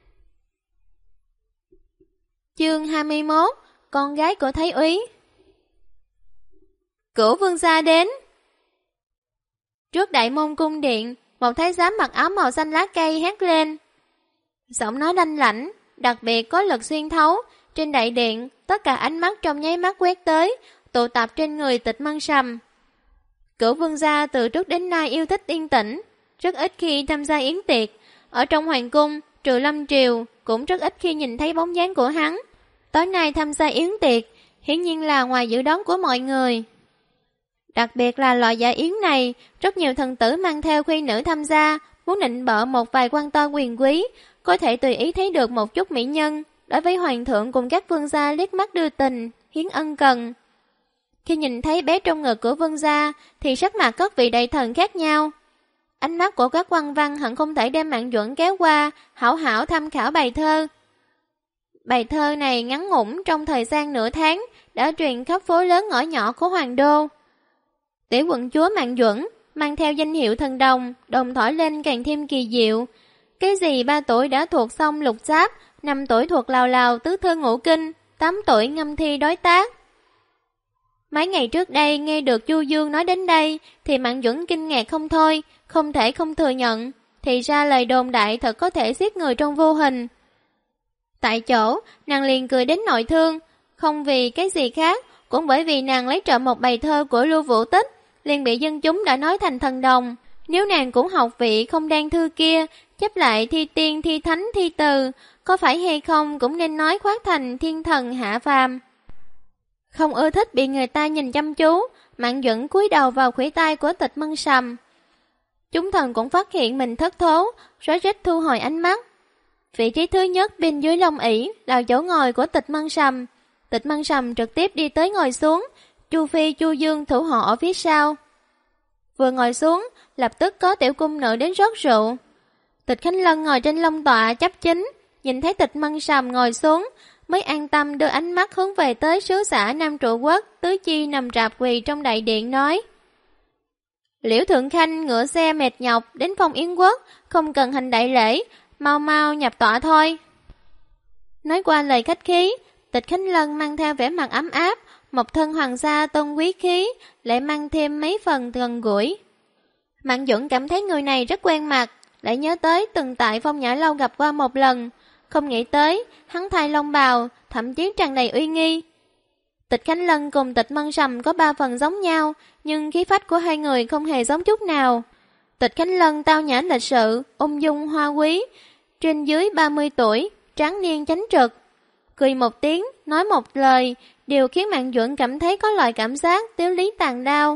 Chương 21, con gái của Thái úy. Cửu vương gia đến. Trước đại môn cung điện, một thái giám mặc áo màu xanh lá cây hét lên. Giọng nói lanh lảnh, đặc biệt có lực xuyên thấu. Trên đại điện, tất cả ánh mắt trong nháy mắt quét tới, tụ tập trên người Tịch Mân Sầm. Cửu vương gia từ trước đến nay yêu thích yên tĩnh, rất ít khi tham gia yến tiệc. Ở trong hoàng cung, trừ Lâm Triều, cũng rất ít khi nhìn thấy bóng dáng của hắn. Tối nay tham gia yến tiệc, hiển nhiên là ngoài dự đoán của mọi người. Đặc biệt là loại dạ yến này, rất nhiều thần tử mang theo khuê nữ tham gia, muốn nịnh bợ một vài quan to quyền quý, có thể tùy ý thấy được một chút mỹ nhân, đối với hoàng thượng cùng các vương gia liếc mắt đưa tình, hiến ân cần. Khi nhìn thấy bé trong ngực của vương gia, thì sắc mặt các vị đại thần khác nhau. Ánh mắt của các quan văn hận không thể đem Mạn Duẩn kéo qua, hảo hảo tham khảo bài thơ. Bài thơ này ngắn ngủn trong thời gian nửa tháng, đã truyền khắp phố lớn ngõ nhỏ của hoàng đô. Tiểu quận chúa Mạn Duẩn mang theo danh hiệu thần đồng, đồng thổi lên càng thêm kỳ diệu. Cái gì 3 tuổi đã thuộc xong lục giáp, 5 tuổi thuộc lào lào tứ thư ngũ kinh, 8 tuổi ngâm thi đối tác. Mấy ngày trước đây nghe được Chu Dương nói đến đây thì Mạn Duẩn kinh ngạc không thôi, không thể không thừa nhận. Thì ra lời đồn đại thật có thể giết người trong vô hình. Tại chỗ, nàng liền cười đến nội thương, không vì cái gì khác, cũng bởi vì nàng lấy trộm một bài thơ của Lưu Vũ Tích, liền bị dân chúng đã nói thành thần đồng. Nếu nàng cũng học vị không đan thư kia, chép lại thi tiên, thi thánh, thi từ, có phải hay không cũng nên nói khoác thành thiên thần hạ phàm. Không ưa thích bị người ta nhìn chăm chú, Mạn Duẩn cúi đầu vào khuỷu tay của Tịch Mân Sầm. Chúng thần cũng phát hiện mình thất thố, rối rít thu hồi ánh mắt. Vị trí thứ nhất bên dưới lông ỷ là chỗ ngồi của Tịch Mân Sầm. Tịch Mân Sầm trực tiếp đi tới ngồi xuống, Chu Phi, Chu Dương thủ hộ ở phía sau. Vừa ngồi xuống, lập tức có tiểu cung nữ đến rót rượu. Tịch Khánh Lân ngồi trên long tọa chấp chính, nhìn thấy Tịch Mân Sầm ngồi xuống, mới an tâm đưa ánh mắt hướng về tới sứ xã Nam Trụ Quốc, Tứ Chi nằm rạp quỳ trong đại điện nói. Liễu Thượng Khanh ngựa xe mệt nhọc đến phong Yến Quốc, không cần hành đại lễ, mau mau nhập tọa thôi. Nói qua lời khách khí, Tịch Khánh Lân mang theo vẻ mặt ấm áp, một thân hoàng gia tôn quý khí, lại mang thêm mấy phần gần gũi. Mạn Duẩn cảm thấy người này rất quen mặt, lại nhớ tới từng tại Phong Nhã Lâu gặp qua một lần, không nghĩ tới hắn thay long bào, thậm chí tràn đầy uy nghi. Tịch Khánh Lân cùng Tịch Mân Sầm có 3 phần giống nhau, nhưng khí phách của hai người không hề giống chút nào. Tịch Khánh Lân tao nhã lịch sự, ung dung hoa quý, trên dưới 30 tuổi, tráng niên chánh trực. Cười một tiếng, nói một lời, điều khiến Mạn Duẩn cảm thấy có loại cảm giác tiếu lý tàn đao.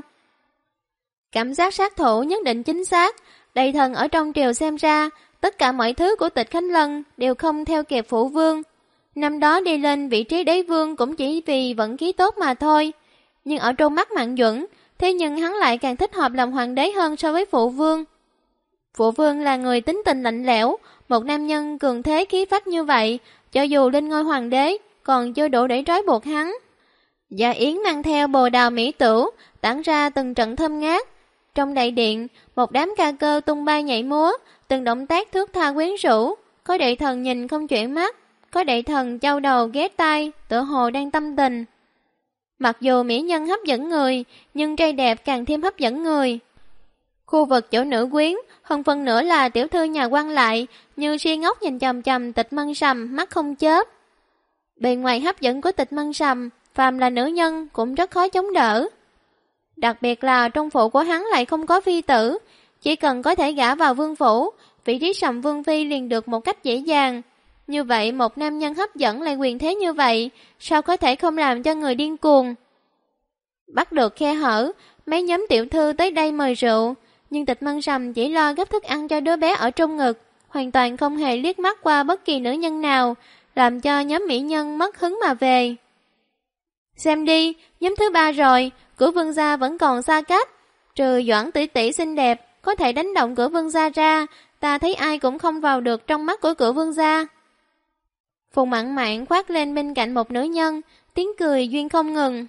Cảm giác sát thủ nhất định chính xác, đầy thần ở trong triều xem ra, tất cả mọi thứ của Tịch Khánh Lân đều không theo kịp phụ vương. Năm đó đi lên vị trí đế vương cũng chỉ vì vận khí tốt mà thôi. Nhưng ở trong mắt Mạn Duẩn, thế nhưng hắn lại càng thích hợp làm hoàng đế hơn so với phụ vương. Phụ vương là người tính tình lạnh lẽo, một nam nhân cường thế khí phách như vậy, cho dù lên ngôi hoàng đế, còn chưa đủ để trói buộc hắn. Dạ Yến mang theo bồ đào mỹ tửu, tản ra từng trận thơm ngát. Trong đại điện, một đám ca cơ tung bay nhảy múa, từng động tác thước tha quyến rũ. Có đệ thần nhìn không chuyển mắt, có đệ thần châu đầu ghé tai, tựa hồ đang tâm tình. Mặc dù mỹ nhân hấp dẫn người, nhưng trai đẹp càng thêm hấp dẫn người. Khu vực chỗ nữ quyến, hơn phần nữa là tiểu thư nhà quan lại, như si ngốc nhìn chằm chằm Tịch Mân Sầm, mắt không chớp. Bề ngoài hấp dẫn của Tịch Mân Sầm, phàm là nữ nhân cũng rất khó chống đỡ. Đặc biệt là trong phủ của hắn lại không có phi tử, chỉ cần có thể gả vào vương phủ, vị trí Sầm vương phi liền được một cách dễ dàng. Như vậy một nam nhân hấp dẫn lại quyền thế như vậy, sao có thể không làm cho người điên cuồng. Bắt được khe hở, mấy nhóm tiểu thư tới đây mời rượu, nhưng Tịch Mân Sầm chỉ lo gấp thức ăn cho đứa bé ở trong ngực, hoàn toàn không hề liếc mắt qua bất kỳ nữ nhân nào, làm cho nhóm mỹ nhân mất hứng mà về. Xem đi, nhóm thứ 3 rồi, của Vương gia vẫn còn xa cách. Trừ Doãn tỷ tỷ xinh đẹp, có thể đánh động của Vương gia ra, ta thấy ai cũng không vào được trong mắt của Vương gia. Phùng Mạn Mạn khoác lên bên cạnh một nữ nhân, tiếng cười duyên không ngừng.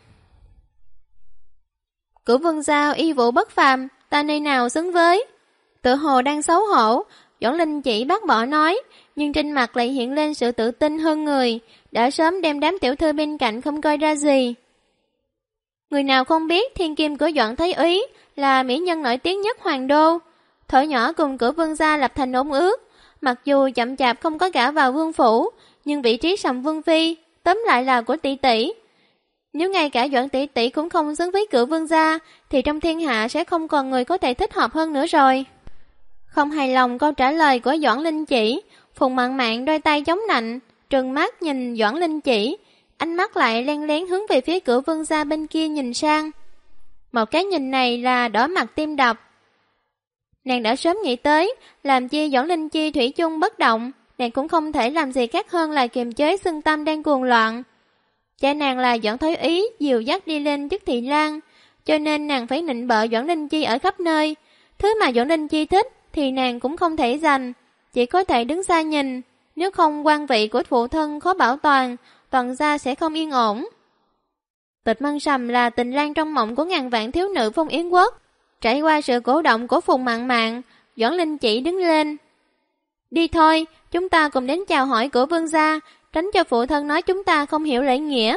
Của Vương gia y vũ bất phàm, ta nơi nào xứng với? Tự hồ đang xấu hổ, Doãn Linh chỉ bác bỏ nói, nhưng trên mặt lại hiện lên sự tự tin hơn người, đã sớm đem đám tiểu thư bên cạnh không coi ra gì. Người nào không biết thiên kim của Doãn Thái Úy là mỹ nhân nổi tiếng nhất hoàng đô, thở nhỏ cùng của Vương gia lập thành ôn ước, mặc dù chậm chạp không có gả vào vương phủ, nhưng vị trí sầm vương phi tóm lại là của tỷ tỷ. Nếu ngay cả Doãn tỷ tỷ cũng không xứng với Cửu Vương gia, thì trong thiên hạ sẽ không còn người có thể thích hợp hơn nữa rồi. Không hài lòng câu trả lời của Doãn Linh Chỉ, Phùng Mạn Mạn đôi tay chống nạnh, trừng mắt nhìn Doãn Linh Chỉ, ánh mắt lại len lén hướng về phía Cửu Vương gia bên kia nhìn sang. Một cái nhìn này là đỏ mặt tim đập. Nàng đã sớm nghĩ tới, làm chi Doãn Linh Chi thủy chung bất động, nàng cũng không thể làm gì khác hơn là kiềm chế xương tâm đang cuồng loạn. Cha nàng là Doãn Thái Úy dìu dắt đi lên chức thị lang, cho nên nàng phải nịnh bợ Doãn Linh Chi ở khắp nơi. Thứ mà Doãn Linh Chi thích thì nàng cũng không thể giành, chỉ có thể đứng xa nhìn, nếu không quan vị của phụ thân khó bảo toàn, toàn gia sẽ không yên ổn. Tịch Mân Sầm là tình lang trong mộng của ngàn vạn thiếu nữ Phong Yến Quốc. Trải qua sự cổ động của Phùng Mạn Mạn, Doãn Linh Chỉ đứng lên. Đi thôi, chúng ta cùng đến chào hỏi của Vương gia, tránh cho phụ thân nói chúng ta không hiểu lễ nghĩa.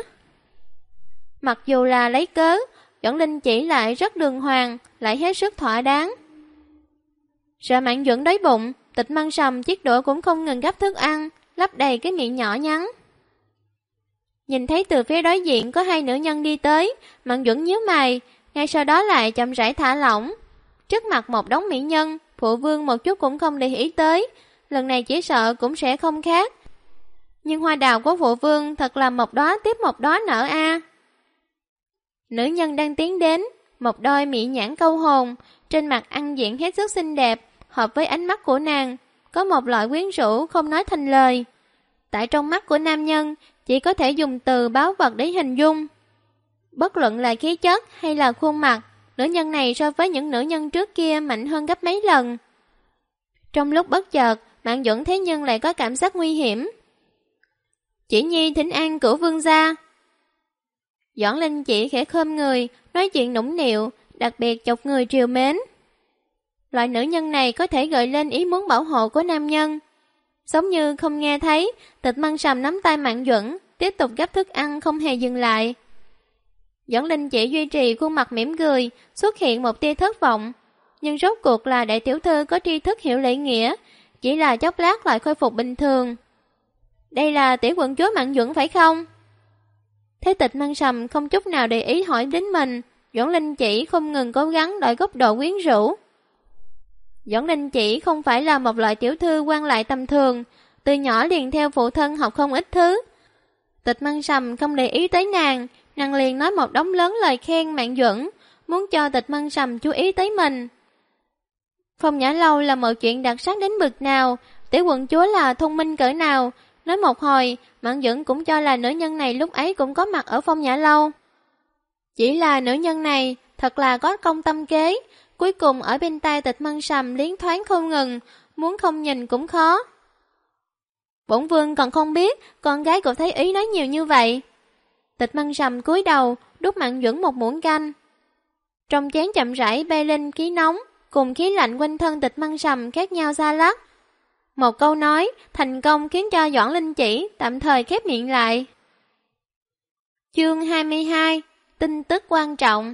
Mặc dù là lấy cớ, Doãn Linh Chỉ lại rất đường hoàng, lại hết sức thỏa đáng. Sợ Mạn Duẩn đói bụng, Tịch Mân Sầm chiếc đũa cũng không ngừng gắp thức ăn, lấp đầy cái miệng nhỏ nhắn. Nhìn thấy từ phía đối diện có hai nữ nhân đi tới, Mạn Duẩn nhíu mày, ngay sau đó lại chậm rãi thả lỏng. Trước mặt một đống mỹ nhân, phụ vương một chút cũng không để ý tới, lần này chỉ sợ cũng sẽ không khác. Nhưng hoa đào của phụ vương thật là một đóa tiếp một đóa nở a. Nữ nhân đang tiến đến, một đôi mỹ nhãn câu hồn, trên mặt ăn diện hết sức xinh đẹp, hợp với ánh mắt của nàng, có một loại quyến rũ không nói thành lời. Tại trong mắt của nam nhân, chỉ có thể dùng từ báu vật để hình dung. Bất luận là khí chất hay là khuôn mặt, nữ nhân này so với những nữ nhân trước kia mạnh hơn gấp mấy lần. Trong lúc bất chợt, Mạn Duẩn thế nhưng lại có cảm giác nguy hiểm. Chỉ nhi thỉnh an Cửu Vương gia. Doãn Linh Chỉ khẽ khom người, nói chuyện nũng nịu, đặc biệt chọc người triều mến. Loại nữ nhân này có thể gợi lên ý muốn bảo hộ của nam nhân. Giống như không nghe thấy, Tịch Mân Sầm nắm tay Mạn Duẩn, tiếp tục gắp thức ăn không hề dừng lại. Doãn Linh Chỉ duy trì khuôn mặt mỉm cười, xuất hiện một tia thất vọng. Nhưng rốt cuộc là đại tiểu thư có tri thức hiểu lễ nghĩa, chỉ là chốc lát lại khôi phục bình thường. Đây là tiểu quận chúa Mạn Duẩn phải không? Thế Tịch Mân Sầm không chút nào để ý hỏi đến mình, Doãn Linh Chỉ không ngừng cố gắng đổi góc độ quyến rũ. Doãn Linh Chỉ không phải là một loại tiểu thư quan lại tầm thường, từ nhỏ liền theo phụ thân học không ít thứ. Tịch Mân Sầm không để ý tới nàng, nàng liền nói một đống lớn lời khen Mạn Duẩn, muốn cho Tịch Mân Sầm chú ý tới mình. Phong Nhã Lâu là một chuyện đặc sắc đến bực nào, tiểu quận chúa là thông minh cỡ nào, nói một hồi, Mạn Duẩn cũng cho là nữ nhân này lúc ấy cũng có mặt ở Phong Nhã Lâu. Chỉ là nữ nhân này thật là có công tâm kế, cuối cùng ở bên tai Tịch Mân Sầm liến thoáng không ngừng, muốn không nhìn cũng khó. Bổn vương còn không biết con gái của Thái Úy nói nhiều như vậy. Tịch Mân Sầm cúi đầu đút Mạn Duẩn một muỗng canh. Trong chén chậm rãi bay lên khí nóng, cùng khí lạnh quanh thân Tịch Mân Sầm khác nhau xa lắc. Một câu nói thành công khiến cho Doãn Linh Chỉ tạm thời khép miệng lại. Chương 22, tin tức quan trọng.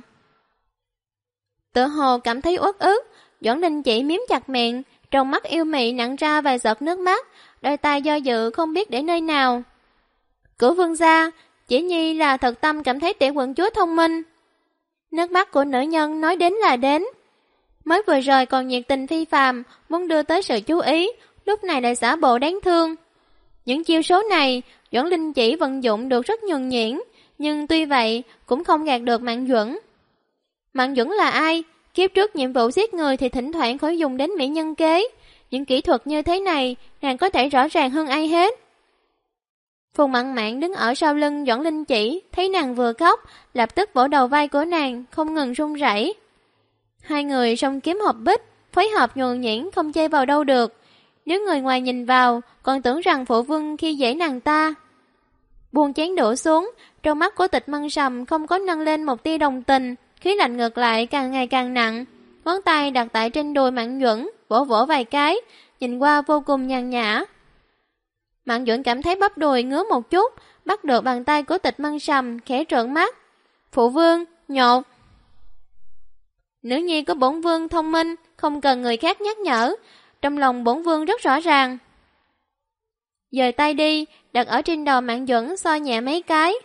Tự hồ cảm thấy uất ức, Doãn Linh Chỉ miếm chặt miệng, trong mắt yêu mị nặn ra vài giọt nước mắt, đôi tay do dự không biết để nơi nào. Cửu Vương gia, Chỉ nhi là thật tâm cảm thấy tiểu quận chúa thông minh. Nước mắt của nữ nhân nói đến là đến. Mới vừa rồi còn nhiệt tình phi phàm, muốn đưa tới sự chú ý, lúc này lại giả bộ đáng thương. Những chiêu số này, Doãn Linh Chỉ vận dụng được rất nhuần nhuyễn, nhưng tuy vậy cũng không gạt được Mạn Duẩn. Mạn Duẩn là ai? Kiếp trước nhiệm vụ giết người thì thỉnh thoảng khỏi dùng đến mỹ nhân kế, Những kỹ thuật như thế này, nàng có thể rõ ràng hơn ai hết. Phùng Mạn Mạn đứng ở sau lưng Doãn Linh Chỉ, thấy nàng vừa khóc, lập tức vỗ đầu vai của nàng, không ngừng run rẩy. Hai người song kiếm hợp bích, phối hợp nhuần nhuyễn không chê vào đâu được. Nếu người ngoài nhìn vào, còn tưởng rằng phụ vương khi dễ nàng ta. Buông chén đổ xuống, trong mắt của Tịch Mân Sầm không có nâng lên một tia đồng tình, khí lạnh ngược lại càng ngày càng nặng. Ngón tay đặt tại trên đùi Mạn Duẩn, vỗ vỗ vài cái, nhìn qua vô cùng nhàn nhã. Mạn Duẩn cảm thấy bắp đùi ngứa một chút, bắt được bàn tay của Tịch Mân Sầm, khẽ trợn mắt. Phụ vương, nhột. Nữ nhi của bổn vương thông minh, không cần người khác nhắc nhở, trong lòng bổn vương rất rõ ràng. Dời tay đi, đặt ở trên đầu Mạn Duẩn xoa nhẹ mấy cái.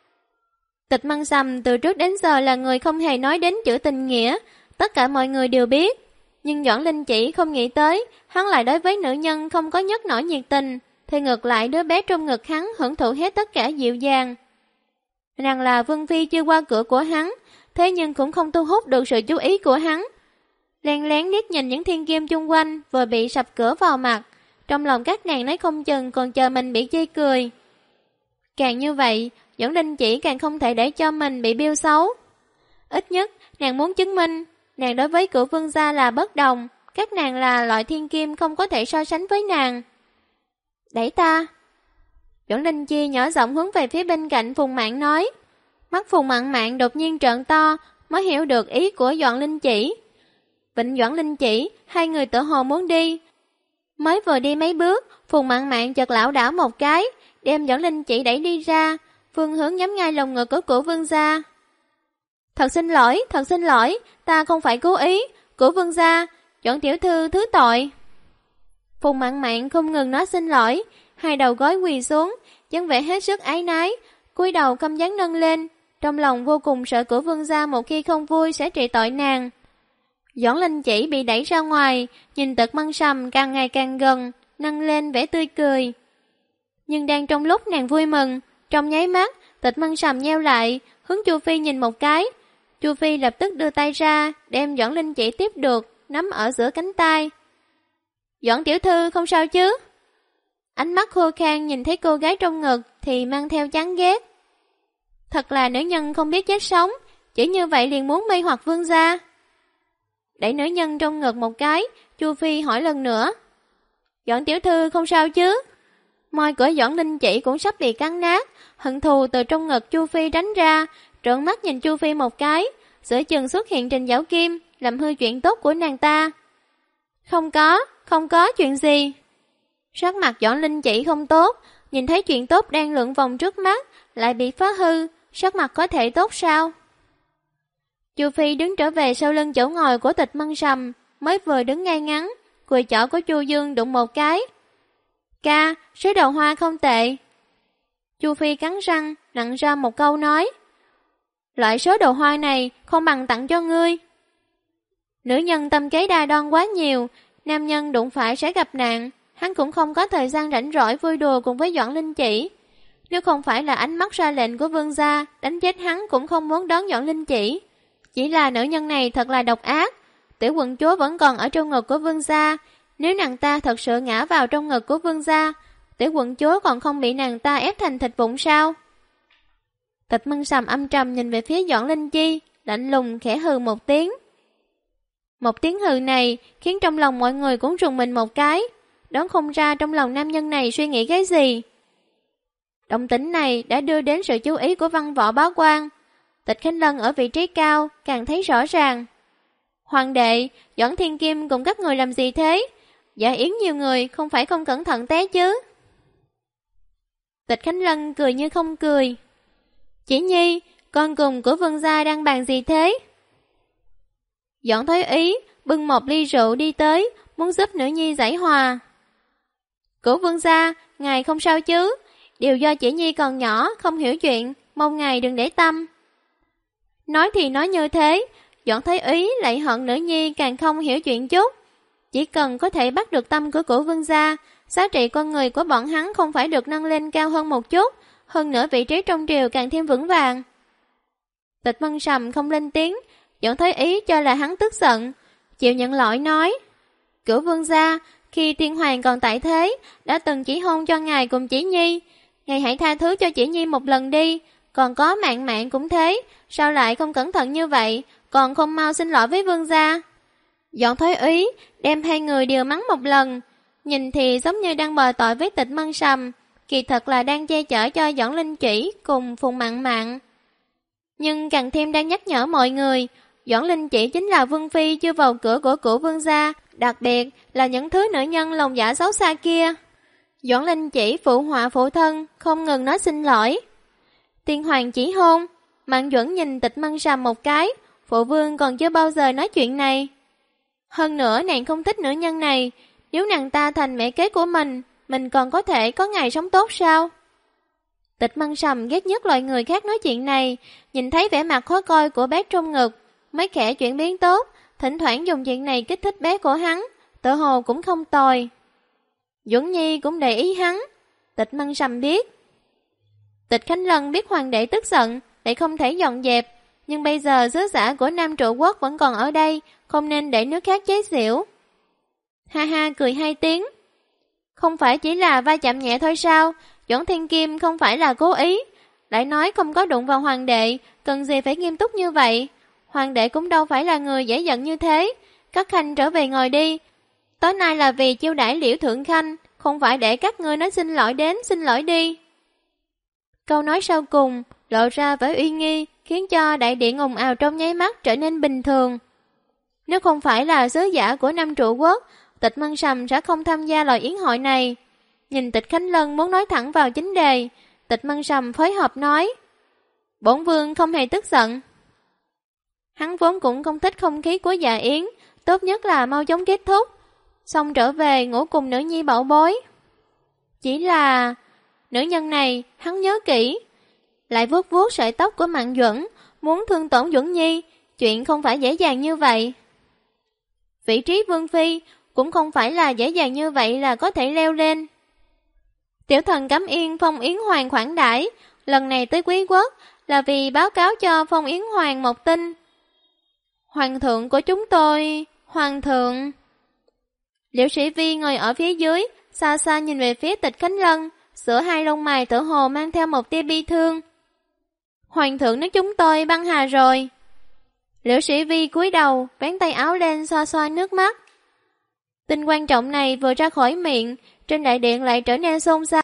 Tịch Mân Sầm từ trước đến giờ là người không hề nói đến chữ tình nghĩa, tất cả mọi người đều biết. Nhưng Doãn Linh Chỉ không nghĩ tới, hắn lại đối với nữ nhân không có nhất nổi nhiệt tình, thì ngược lại đứa bé trong ngực hắn hưởng thụ hết tất cả dịu dàng. Nàng là vương phi chưa qua cửa của hắn, thế nhưng cũng không thu hút được sự chú ý của hắn. Lén lén liếc nhìn những thiên kim chung quanh vừa bị sập cửa vào mặt, trong lòng các nàng nói không chừng còn chờ mình bị chê cười. Càng như vậy, Doãn Linh Chỉ càng không thể để cho mình bị biêu xấu. Ít nhất, nàng muốn chứng minh, nàng đối với Cửu Vương gia là bất đồng, các nàng là loại thiên kim không có thể so sánh với nàng. Đẩy ta. Doãn Linh Chi nhỏ giọng hướng về phía bên cạnh Phùng Mạn nói. Mắt Phùng Mạn Mạn đột nhiên trợn to, mới hiểu được ý của Doãn Linh Chỉ. Vịnh Doãn Linh Chỉ, hai người tự hồ muốn đi. Mới vừa đi mấy bước, Phùng Mạn Mạn chợt lảo đảo một cái, đem Doãn Linh Chỉ đẩy đi ra, phương hướng nhắm ngay lồng ngực của Cửu Vương gia. Thật xin lỗi, ta không phải cố ý, Cửu Vương gia, Doãn tiểu thư thứ tội. Phùng Mạn Mạn không ngừng nói xin lỗi, hai đầu gối quỳ xuống, dáng vẻ hết sức áy náy, cúi đầu căm dáng nâng lên, trong lòng vô cùng sợ Cửu Vương gia một khi không vui sẽ trị tội nàng. Doãn Linh Chỉ bị đẩy ra ngoài, nhìn Tịch Mân Sầm càng ngày càng gần, nâng lên vẻ tươi cười. Nhưng đang trong lúc nàng vui mừng, trong nháy mắt, Tịch Mân Sầm nheo lại, hướng Chu Phi nhìn một cái. Chu Phi lập tức đưa tay ra, đem Doãn Linh Chỉ tiếp được, nắm ở giữa cánh tay. Doãn tiểu thư không sao chứ? Ánh mắt khô khan nhìn thấy cô gái trong ngực thì mang theo chán ghét. Thật là nữ nhân không biết chết sống, chỉ như vậy liền muốn mê hoặc vương gia. Đẩy nữ nhân trong ngực một cái, Chu Phi hỏi lần nữa. Doãn tiểu thư không sao chứ? Môi của Doãn Linh Chỉ cũng sắp bị cắn nát, hận thù từ trong ngực Chu Phi tránh ra, trợn mắt nhìn Chu Phi một cái, giữa chừng xuất hiện Trình Giảo Kim, làm hư chuyện tốt của nàng ta. Không có chuyện gì. Sắc mặt Doãn Linh Chỉ không tốt, nhìn thấy chuyện tốt đang lượn vòng trước mắt, lại bị phá hư, sắc mặt có thể tốt sao? Chu Phi đứng trở về sau lưng chỗ ngồi của Tịch Mân Sầm, mới vừa đứng ngay ngắn, cùi chỏ của Chu Dương đụng một cái. Ca, sứ đầu hoa không tệ. Chu Phi cắn răng, nặn ra một câu nói. Loại số đồ hoa này không bằng tặng cho ngươi. Nữ nhân tâm kế đa đoan quá nhiều, nam nhân đụng phải sẽ gặp nạn, hắn cũng không có thời gian rảnh rỗi vui đùa cùng với Doãn Linh Chỉ. Nếu không phải là ánh mắt ra lệnh của vương gia, đánh chết hắn cũng không muốn đón Doãn Linh Chỉ. Chỉ là nữ nhân này thật là độc ác. Tiểu quận chúa vẫn còn ở trong ngực của vương gia, nếu nàng ta thật sự ngã vào trong ngực của vương gia, tiểu quận chúa còn không bị nàng ta ép thành thịt vụn sao? Tịch Mân Sầm âm trầm nhìn về phía Doãn Linh Chi, lạnh lùng khẽ hừ một tiếng. Một tiếng hừ này khiến trong lòng mọi người cũng rùng mình một cái, đoán không ra trong lòng nam nhân này suy nghĩ cái gì. Động tĩnh này đã đưa đến sự chú ý của văn võ bá quan. Tịch Khánh Lân ở vị trí cao càng thấy rõ ràng. Hoàng đệ, Doãn Thiên Kim cùng các người làm gì thế? Dạ yến nhiều người không phải không cẩn thận té chứ? Tịch Khánh Lân cười như không cười. Chỉ Nhi, con cùng của vương gia đang bàn gì thế? Doãn Thái Ý bưng một ly rượu đi tới, muốn giúp nữ nhi giải hòa. Của vương gia, ngài không sao chứ? Đều do Chỉ Nhi còn nhỏ, không hiểu chuyện, mong ngài đừng để tâm. Nói thì nói như thế, Doãn Thái Ý lại hận nữ nhi càng không hiểu chuyện chút. Chỉ cần có thể bắt được tâm của Cửu Vương gia, giá trị con người của bọn hắn không phải được nâng lên cao hơn một chút, hơn nữa vị trí trong triều càng thêm vững vàng. Tịch Mân Sầm không lên tiếng, Doãn Thái Ý cho là hắn tức giận, chịu nhận lỗi nói. Cửu Vương gia, khi tiên hoàng còn tại thế, đã từng chỉ hôn cho ngài cùng chỉ nhi. Ngài hãy tha thứ cho chỉ nhi một lần đi, còn có Mạn Mạn cũng thế, sao lại không cẩn thận như vậy, còn không mau xin lỗi với vương gia. Dọn Thối Úy đem hai người đều mắng một lần, nhìn thì giống như đang bồi tội với Tịch Mân Sầm, kỳ thật là đang che chở cho Doãn Linh Chỉ cùng Phùng Mạn Mạn. Nhưng càng thêm đang nhắc nhở mọi người, Doãn Linh Chỉ chính là vương phi chưa vào cửa của cửu vương gia, đặc biệt là những thứ nữ nhân lòng dạ xấu xa kia. Doãn Linh Chỉ phụ họa phụ thân, không ngừng nói xin lỗi. Tiên hoàng chỉ hôn, Mạn Duẩn nhìn Tịch Mân Sầm một cái, phụ vương còn chưa bao giờ nói chuyện này. Hơn nữa nàng không thích nữ nhân này, nếu nàng ta thành mẹ kế của mình còn có thể có ngày sống tốt sao? Tịch Mân Sầm ghét nhất loại người khác nói chuyện này, nhìn thấy vẻ mặt khó coi của bé trong ngực, mấy kẻ chuyển biến tốt, thỉnh thoảng dùng chuyện này kích thích bé của hắn, tự hồ cũng không tồi. Duẩn Nhi cũng để ý hắn, Tịch Mân Sầm biết. Tịch Khánh Lân biết hoàng đệ tức giận, để không thể dọn dẹp, nhưng bây giờ sứ giả của Nam Trụ Quốc vẫn còn ở đây, không nên để nước khác chế giễu. Ha ha cười hai tiếng. Không phải chỉ là va chạm nhẹ thôi sao, Doãn Thiên Kim không phải là cố ý, lại nói không có đụng vào hoàng đệ, cần gì phải nghiêm túc như vậy. Hoàng đệ cũng đâu phải là người dễ giận như thế. Các khanh trở về ngồi đi, tối nay là vì chiêu đãi Liễu Thượng Khanh, không phải để các ngươi nói xin lỗi đến xin lỗi đi. Câu nói sau cùng lộ ra với uy nghi, khiến cho đại điện ồn ào trong nháy mắt trở nên bình thường. Nếu không phải là sứ giả của Nam Trụ Quốc, Tịch Mân Sầm sẽ không tham gia loại yến hội này. Nhìn Tịch Khánh Lân muốn nói thẳng vào chính đề, Tịch Mân Sầm phối hợp nói, bổn vương không hề tức giận. Hắn vốn cũng không thích không khí của dạ yến, tốt nhất là mau chóng kết thúc, xong trở về ngủ cùng nữ nhi bảo bối. Chỉ là nữ nhân này hắn nhớ kỹ, lại vuốt vuốt sợi tóc của Mạn Duẩn, muốn thương tổn Duẩn Nhi, chuyện không phải dễ dàng như vậy. Vị trí vương phi cũng không phải là dễ dàng như vậy là có thể leo lên. Tiểu thần cảm yên Phong Yến Hoàng khoản đãi, lần này tới Quý Quốc là vì báo cáo cho Phong Yến Hoàng một tin. Hoàng thượng của chúng tôi, hoàng thượng. Liễu Sĩ Vi ngồi ở phía dưới, xa xa nhìn về phía Tịch Khánh Lân, sửa hai lông mày tự hồ mang theo một tia bi thương. Hoàng thượng nói chúng tôi băng hà rồi. Liễu Sĩ Vi cúi đầu, vén tay áo lên xoa xoa nước mắt. Tin quan trọng này vừa ra khỏi miệng, trên đại điện lại trở nên xôn xao.